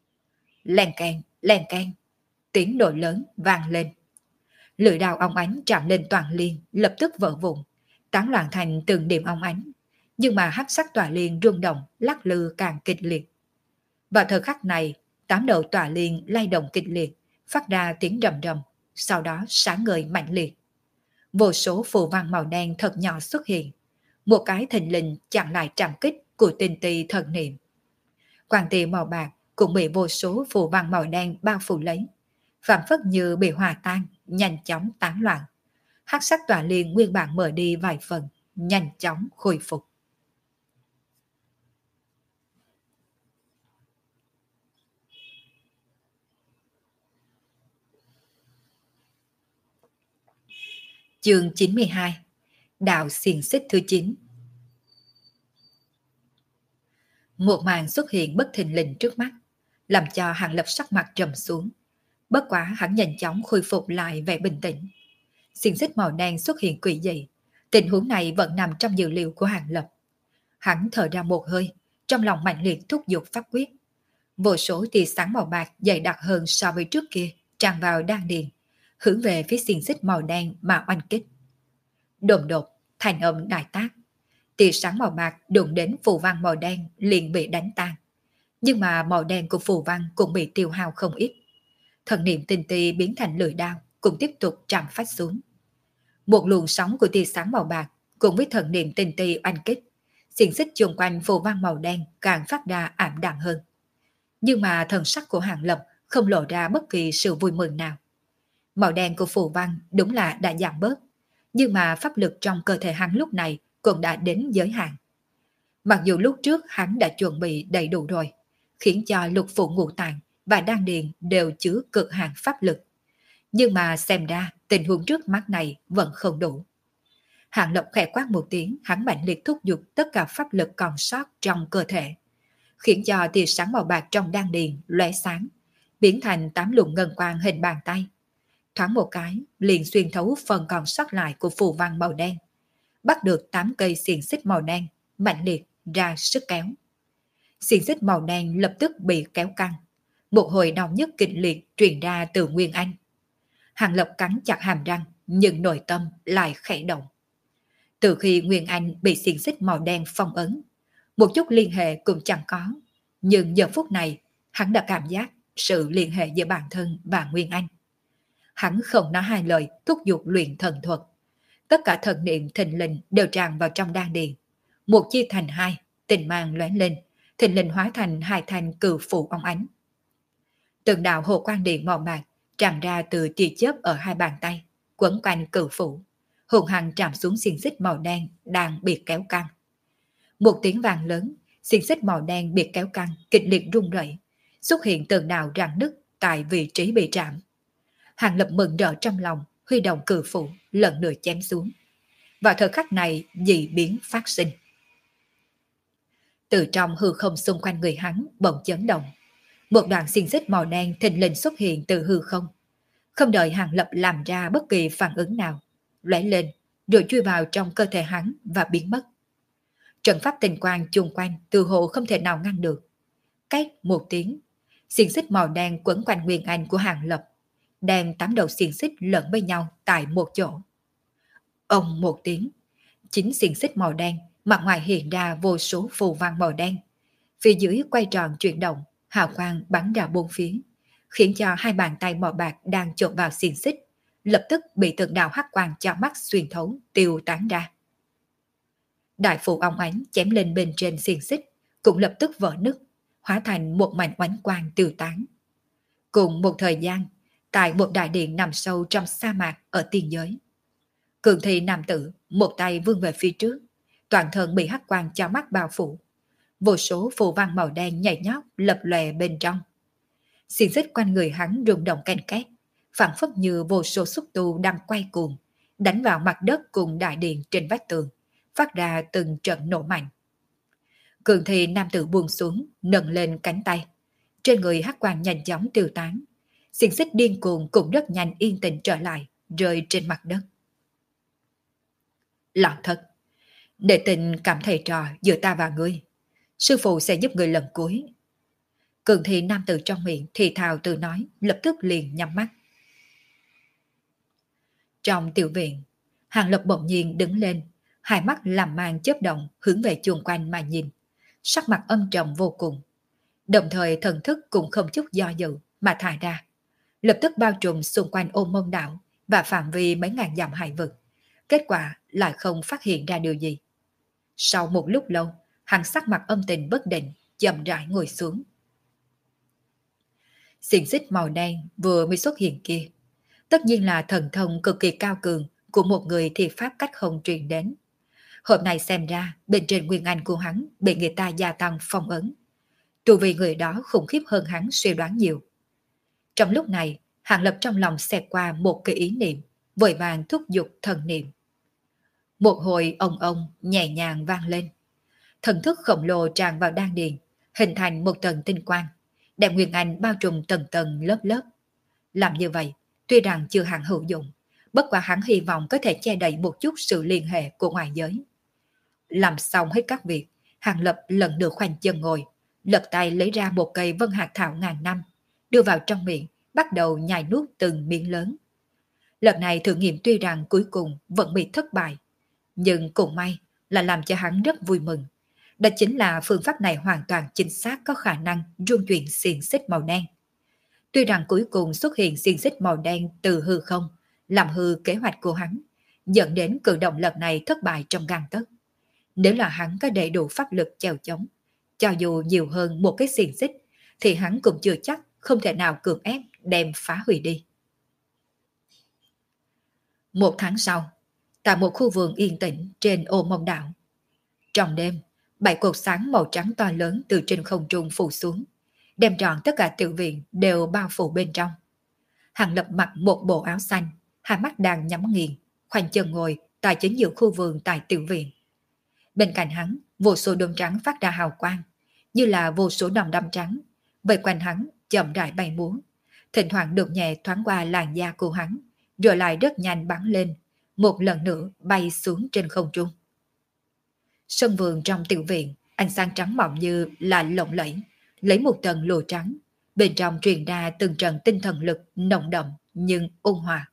Len keng, len keng, tiếng nổ lớn vang lên. Lưỡi đao óng ánh chạm lên toàn liên, lập tức vỡ vụn, tán loạn thành từng điểm óng ánh. Nhưng mà hắc sắc tỏa liên rung động, lắc lư càng kịch liệt. Vào thời khắc này, tám đầu tỏa liên lay động kịch liệt, phát ra tiếng rầm rầm, sau đó sáng ngời mạnh liệt. Vô số phù văn màu đen thật nhỏ xuất hiện, một cái thình lình chặn lại trảm kích của tinh tì thần niệm. Quang tia màu bạc cũng bị vô số phù văn màu đen bao phủ lấy, phản phất như bị hòa tan, nhanh chóng tán loạn. hắc sắc tỏa liên nguyên bản mở đi vài phần, nhanh chóng khôi phục. Chương chín mươi hai. Đạo xiềng xích thứ chín. Một màn xuất hiện bất thình lình trước mắt, làm cho Hàng Lập sắc mặt trầm xuống. Bất quá hắn nhanh chóng khôi phục lại vẻ bình tĩnh. Xiềng xích màu đen xuất hiện quỷ dị. Tình huống này vẫn nằm trong dự liệu của Hàng Lập. Hắn thở ra một hơi, trong lòng mạnh liệt thúc giục pháp quyết. Vô số tia sáng màu bạc dày đặc hơn so với trước kia tràn vào đan điền, hướng về phía xiềng xích màu đen mà oanh kích. Đột đột, thành âm đại tác. Tia sáng màu bạc đụng đến phù văn màu đen liền bị đánh tan. Nhưng mà màu đen của phù văn cũng bị tiêu hao không ít. Thần niệm tinh ti biến thành lưỡi đao cũng tiếp tục trảm phách xuống. Một luồng sóng của tia sáng màu bạc cùng với thần niệm tinh ti oanh kích, xiềng xích chung quanh phù văn màu đen càng phát ra ảm đạm hơn. Nhưng mà thần sắc của Hàng Lập không lộ ra bất kỳ sự vui mừng nào. Màu đen của phù văn đúng là đã giảm bớt, nhưng mà pháp lực trong cơ thể hắn lúc này cũng đã đến giới hạn. Mặc dù lúc trước hắn đã chuẩn bị đầy đủ rồi, khiến cho lục phủ ngũ tạng và đan điền đều chứa cực hạn pháp lực. Nhưng mà xem ra tình huống trước mắt này vẫn không đủ. Hàng Lập khẽ quát một tiếng, hắn mạnh liệt thúc giục tất cả pháp lực còn sót trong cơ thể, khiến cho tia sáng màu bạc trong đan điền lóe sáng, biến thành tám luồng ngân quang hình bàn tay. Thoáng một cái, liền xuyên thấu phần còn sót lại của phù văn màu đen, bắt được tám cây xiềng xích màu đen, mạnh liệt ra sức kéo. Xiềng xích màu đen lập tức bị kéo căng, một hồi đau nhức kịch liệt truyền ra từ Nguyên Anh. Hàng Lập cắn chặt hàm răng, nhưng nội tâm lại khẽ động. Từ khi Nguyên Anh bị xiềng xích màu đen phong ấn, một chút liên hệ cũng chẳng có, nhưng giờ phút này hắn đã cảm giác sự liên hệ giữa bản thân và Nguyên Anh. Hắn không nói hai lời thúc giục luyện thần thuật. Tất cả thần niệm thình lình đều tràn vào trong đan điền. Một chia thành hai, tình mang lóe lên, thình lình hóa thành hai thanh cự phủ óng ánh. Từng đạo hồ quang điện màu bạc tràn ra từ tia chớp ở hai bàn tay, quấn quanh cự phủ, hùng hăng chạm xuống xiềng xích màu đen đang bị kéo căng. Một tiếng vang lớn, xiềng xích màu đen bị kéo căng, kịch liệt rung rẩy, xuất hiện từng đạo rạn nứt tại vị trí bị chạm. Hàng Lập mừng rỡ trong lòng, huy động cự phủ, lần nữa chém xuống. Vào thời khắc này, dị biến phát sinh. Từ trong hư không xung quanh người hắn bỗng chấn động. Một đoạn xiềng xích màu đen thình lình xuất hiện từ hư không. Không đợi Hàng Lập làm ra bất kỳ phản ứng nào, lóe lên, rồi chui vào trong cơ thể hắn và biến mất. Trận pháp tình quang chung quanh từ hộ không thể nào ngăn được. Cách một tiếng, xiềng xích màu đen quấn quanh Nguyên Anh của Hàng Lập, đem tám đầu xiềng xích lẫn với nhau tại một chỗ. Ông một tiếng, chính xiềng xích màu đen mặt ngoài hiện ra vô số phù văn màu đen, phía dưới quay tròn chuyển động, hào quang bắn ra bốn phía, khiến cho hai bàn tay màu bạc đang chộp vào xiềng xích lập tức bị từng đạo hắc quang cho mắt xuyên thấu tiêu tán ra. Đại phù óng ánh chém lên bên trên xiềng xích cũng lập tức vỡ nứt, hóa thành một mảnh oánh quang tiêu tán. Cùng một thời gian, tại một đại điện nằm sâu trong sa mạc ở tiên giới, cường thị nam tử một tay vươn về phía trước, toàn thân bị hắc quang cho mắt bao phủ, vô số phù văn màu đen nhảy nhót lập lòe bên trong. Xiềng xích quanh người hắn rung động ken két, phảng phất như vô số xúc tu đang quay cuồng, đánh vào mặt đất cùng đại điện trên vách tường, phát ra từng trận nổ mạnh. Cường thị nam tử buông xuống, nâng lên cánh tay, trên người hắc quang nhanh chóng tiêu tán, xiềng xích điên cuồng cũng rất nhanh yên tĩnh trở lại, rơi trên mặt đất. Lão Thất, để tình cảm thầy trò giữa ta và ngươi, sư phụ sẽ giúp ngươi lần cuối. Cường thị nam tử trong miệng thì thào tự nói, lập tức liền nhắm mắt. Trong tiểu viện, Hàng Lập bỗng nhiên đứng lên, hai mắt làm mang chớp động hướng về chuồng quanh mà nhìn, sắc mặt âm trầm vô cùng. Đồng thời thần thức cũng không chút do dự mà thả ra, lập tức bao trùm xung quanh Ôn Môn đảo và phạm vi mấy ngàn dặm hải vực. Kết quả lại không phát hiện ra điều gì. Sau một lúc lâu, hắn sắc mặt âm tình bất định, chậm rãi ngồi xuống. Xiềng xích màu đen vừa mới xuất hiện kia, tất nhiên là thần thông cực kỳ cao cường của một người thì pháp cách không truyền đến. Hôm nay xem ra bên trên nguyên anh của hắn bị người ta gia tăng phong ấn. Tu vì người đó khủng khiếp hơn hắn suy đoán nhiều. Trong lúc này, Hàng Lập trong lòng xẹt qua một cái ý niệm, vội vàng thúc giục thần niệm. Một hồi ông ông nhẹ nhàng vang lên. Thần thức khổng lồ tràn vào đan điền, hình thành một tầng tinh quang, đem nguyên anh bao trùm tầng tầng lớp lớp. Làm như vậy, tuy rằng chưa hẳn hữu dụng, bất quá hắn hy vọng có thể che đậy một chút sự liên hệ của ngoài giới. Làm xong hết các việc, Hàng Lập lần được khoanh chân ngồi, lật tay lấy ra một cây vân hạt thảo ngàn năm, đưa vào trong miệng, bắt đầu nhai nuốt từng miếng lớn. Lần này thử nghiệm tuy rằng cuối cùng vẫn bị thất bại, nhưng cũng may là làm cho hắn rất vui mừng. Đó chính là phương pháp này hoàn toàn chính xác có khả năng rung chuyển xiềng xích màu đen. Tuy rằng cuối cùng xuất hiện xiềng xích màu đen từ hư không, làm hư kế hoạch của hắn, dẫn đến cử động lần này thất bại trong gang tấc. Nếu là hắn có đầy đủ pháp lực chèo chống, cho dù nhiều hơn một cái xiềng xích, thì hắn cũng chưa chắc không thể nào cưỡng ép đem phá hủy đi. Một tháng sau, tại một khu vườn yên tĩnh trên Ô Mông Đảo. Trong đêm, bảy cột sáng màu trắng to lớn từ trên không trung phủ xuống, đem trọn tất cả tiểu viện đều bao phủ bên trong. Hàng Lập mặc một bộ áo xanh, hai mắt đang nhắm nghiền, khoanh chân ngồi tại chính giữa khu vườn tại tiểu viện. Bên cạnh hắn, vô số đom trắng phát ra hào quang, như là vô số đom đóm trắng, vây quanh hắn chậm rãi bay múa, thỉnh thoảng được nhẹ thoáng qua làn da của hắn, rồi lại rất nhanh bắn lên, một lần nữa bay xuống trên không trung. Sân vườn trong tiểu viện, ánh sáng trắng mỏng như là lộng lẫy, lấy một tầng lụa trắng, bên trong truyền ra từng trận tinh thần lực nồng đậm nhưng ôn hòa.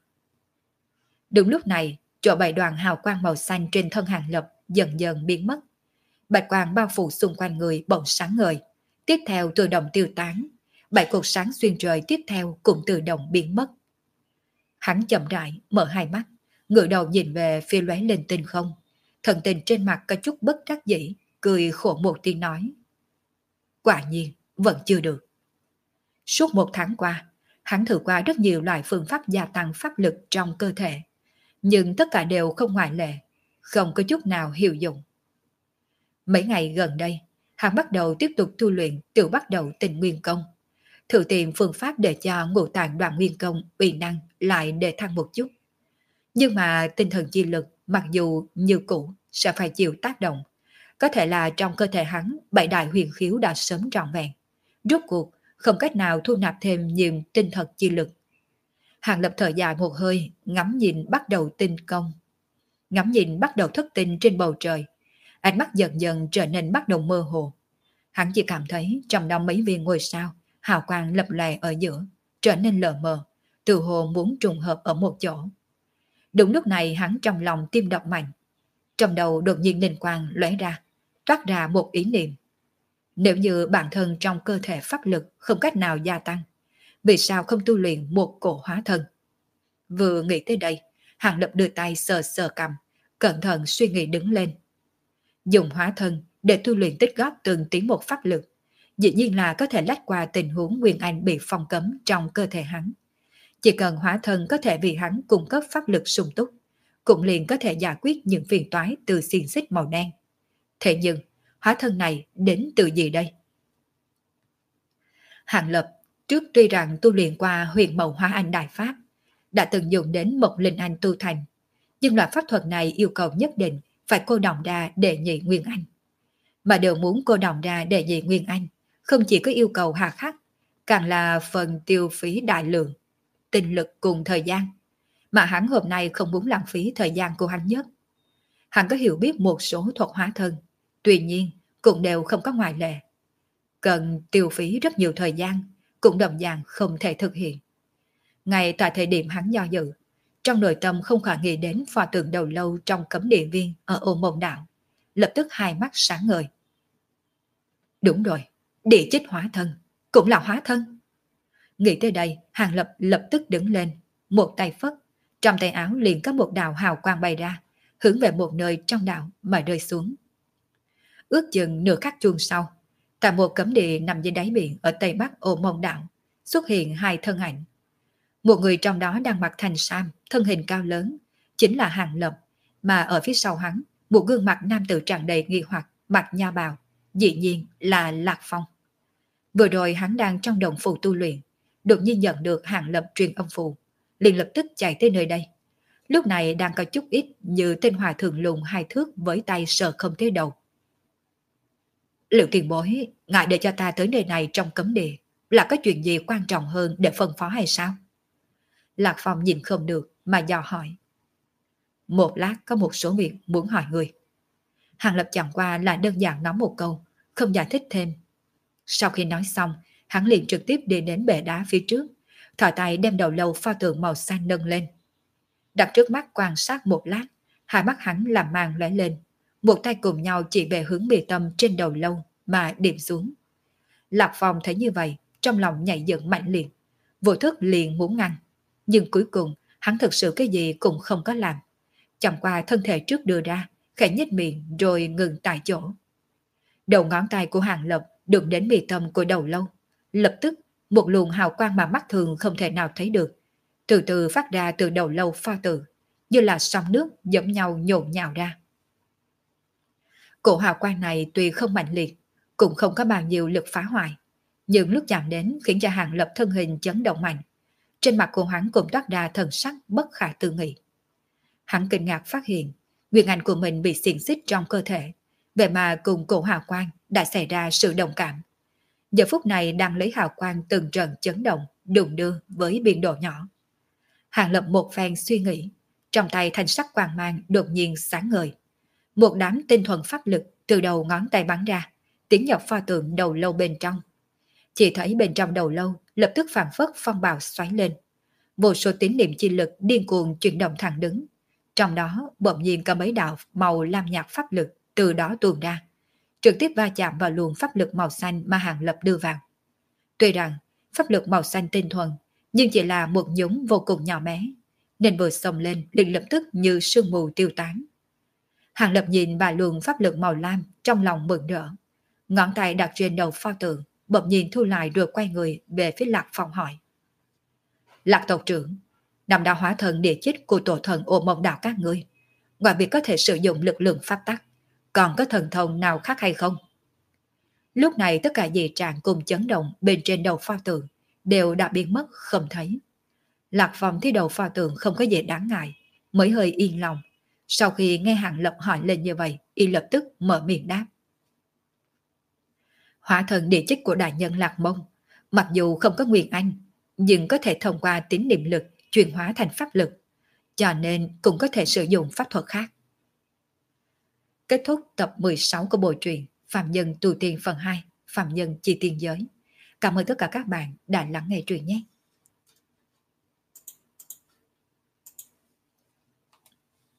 Đúng lúc này, chỗ bảy đoàn hào quang màu xanh trên thân Hàng Lập dần dần biến mất. Bạch quang bao phủ xung quanh người bỗng sáng ngời, tiếp theo tự động tiêu tán, bảy cột sáng xuyên trời tiếp theo cũng tự động biến mất. Hắn chậm rãi mở hai mắt, ngửa đầu nhìn về phía lóe lên tinh không, thần tình trên mặt có chút bất đắc dĩ, cười khổ một tiếng nói: quả nhiên vẫn chưa được. Suốt một tháng qua, hắn thử qua rất nhiều loại phương pháp gia tăng pháp lực trong cơ thể, nhưng tất cả đều không ngoại lệ, không có chút nào hiệu dụng. Mấy ngày gần đây, hắn bắt đầu tiếp tục tu luyện tự bắt đầu tình nguyên công, thử tìm phương pháp để cho ngũ tạng đoạn nguyên công uy năng lại để thăng một chút. Nhưng mà tinh thần chi lực mặc dù như cũ sẽ phải chịu tác động, có thể là trong cơ thể hắn bảy đại huyền khiếu đã sớm trọn vẹn, rốt cuộc không cách nào thu nạp thêm nhiều tinh thần chi lực. Hàng Lập thở dài một hơi, ngắm nhìn bắt đầu tinh công, ngắm nhìn bắt đầu thất tinh trên bầu trời, ánh mắt dần dần trở nên bắt đầu mơ hồ. Hắn chỉ cảm thấy trong đó mấy viên ngôi sao hào quang lập lòe ở giữa trở nên lờ mờ, từ hồ muốn trùng hợp ở một chỗ. Đúng lúc này hắn trong lòng tim đập mạnh, trong đầu đột nhiên linh quang lóe ra, toát ra một ý niệm. Nếu như bản thân trong cơ thể pháp lực không cách nào gia tăng, vì sao không tu luyện một cổ hóa thân? Vừa nghĩ tới đây, Hàng Lập đưa tay sờ sờ cằm, cẩn thận suy nghĩ đứng lên. Dùng hóa thân để tu luyện tích góp từng tiếng một pháp lực, dĩ nhiên là có thể lách qua tình huống Nguyên Anh bị phong cấm trong cơ thể hắn. Chỉ cần hóa thân có thể vì hắn cung cấp pháp lực sung túc, cũng liền có thể giải quyết những phiền toái từ xiềng xích màu đen. Thế nhưng, hóa thân này đến từ gì đây? Hàng Lập trước tuy rằng tu luyện qua huyền màu hóa anh đại pháp, đã từng dùng đến một linh anh tu thành, nhưng loại pháp thuật này yêu cầu nhất định phải cô đọng ra để nhị Nguyên Anh. Mà đều muốn cô đọng ra để nhị Nguyên Anh, không chỉ có yêu cầu hà khắc, càng là phần tiêu phí đại lượng, tinh lực cùng thời gian, mà hắn hôm nay không muốn lãng phí thời gian của hắn nhất. Hắn có hiểu biết một số thuật hóa thân, tuy nhiên cũng đều không có ngoại lệ. Cần tiêu phí rất nhiều thời gian, cũng đồng dạng không thể thực hiện. Ngay tại thời điểm hắn do dự, trong nội tâm không khỏi nghĩ đến pho tượng đầu lâu trong cấm địa viên ở Ô Mông Đảo, lập tức hai mắt sáng ngời. Đúng rồi, địa chích hóa thân, cũng là hóa thân. Nghĩ tới đây, Hàng Lập lập tức đứng lên, một tay phất, trong tay áo liền có một đạo hào quang bay ra, hướng về một nơi trong đạo mà rơi xuống. Ước chừng nửa khắc chuông sau, tại một cấm địa nằm dưới đáy biển ở tây bắc Ô Mông Đảo, xuất hiện hai thân ảnh. Một người trong đó đang mặc thành sam, thân hình cao lớn, chính là Hàng Lập, mà ở phía sau hắn, một gương mặt nam tử tràn đầy nghi hoặc, mặc nha bào, dĩ nhiên là Lạc Phong. Vừa rồi hắn đang trong đồng phù tu luyện, đột nhiên nhận được Hàng Lập truyền âm phù, liền lập tức chạy tới nơi đây. Lúc này đang có chút ít như tên hòa thượng lùn hai thước với tay sờ không tới đầu. Liệu tiền bối, ngại để cho ta tới nơi này trong cấm địa, là có chuyện gì quan trọng hơn để phân phó hay sao? Lạc Phong nhìn không được mà dò hỏi. Một lát có một số việc muốn hỏi người. Hàng Lập chẳng qua là đơn giản nói một câu, không giải thích thêm. Sau khi nói xong, hắn liền trực tiếp đi đến bệ đá phía trước, thò tay đem đầu lâu pho tượng màu xanh nâng lên. Đặt trước mắt quan sát một lát, hai mắt hắn làm màn lóe lên, một tay cùng nhau chỉ về hướng bì tâm trên đầu lâu mà điểm xuống. Lạc Phong thấy như vậy, trong lòng nhảy dựng mạnh liệt, vô thức liền muốn ngăn, nhưng cuối cùng hắn thực sự cái gì cũng không có làm, chẳng qua thân thể trước đưa ra, khẽ nhếch miệng rồi ngừng tại chỗ. Đầu ngón tay của Hàng Lập đụng đến bì tâm của đầu lâu, lập tức một luồng hào quang mà mắt thường không thể nào thấy được, từ từ phát ra từ đầu lâu pho tượng, như là sóng nước giống nhau nhộn nhào ra. Cổ hào quang này tuy không mạnh liệt, cũng không có bao nhiêu lực phá hoại, nhưng lúc chạm đến khiến cho Hàng Lập thân hình chấn động mạnh. Trên mặt của hắn cũng toát ra thần sắc bất khả tư nghị. Hắn kinh ngạc phát hiện, nguyên ảnh của mình bị xiềng xích trong cơ thể, vậy mà cùng cổ hào quang đã xảy ra sự đồng cảm. Giờ phút này đang lấy hào quang từng trận chấn động, đụng đưa với biên độ nhỏ. Hàng Lập một phen suy nghĩ, trong tay thanh sắc quang mang đột nhiên sáng ngời. Một đám tinh thuần pháp lực từ đầu ngón tay bắn ra, tiến nhập pho tượng đầu lâu bên trong. Chỉ thấy bên trong đầu lâu lập tức phản phất phong bào xoáy lên. Vô số tín niệm chi lực điên cuồng chuyển động thẳng đứng. Trong đó bỗng nhiên có mấy đạo màu lam nhạt pháp lực từ đó tuôn ra, trực tiếp va chạm vào luồng pháp lực màu xanh mà Hàng Lập đưa vào. Tuy rằng pháp lực màu xanh tinh thuần, nhưng chỉ là một nhúng vô cùng nhỏ bé, nên vừa xông lên liền lập tức như sương mù tiêu tán. Hàng Lập nhìn bà luồng pháp lực màu lam trong lòng mừng rỡ, ngón tay đặt trên đầu pho tượng, bỗng nhiên thu lại rồi quay người về phía Lạc Phong hỏi. Lạc tộc trưởng, năm đạo hóa thần địa chích của tổ thần ôm mộng đạo các ngươi, ngoài việc có thể sử dụng lực lượng pháp tắc, còn có thần thông nào khác hay không? Lúc này tất cả dị trạng cùng chấn động bên trên đầu pho tượng đều đã biến mất không thấy. Lạc Phong thấy đầu pho tượng không có gì đáng ngại, mới hơi yên lòng. Sau khi nghe Hàng Lập hỏi lên như vậy, y lập tức mở miệng đáp. Hóa thần địa chích của đại nhân Lạc Mông, mặc dù không có nguyên anh, nhưng có thể thông qua tín niệm lực chuyển hóa thành pháp lực, cho nên cũng có thể sử dụng pháp thuật khác. Kết thúc tập mười sáu của bộ truyện Phạm Nhân Tu Tiên phần hai, Phạm Nhân Chi Tiên Giới. Cảm ơn tất cả các bạn đã lắng nghe truyện nhé.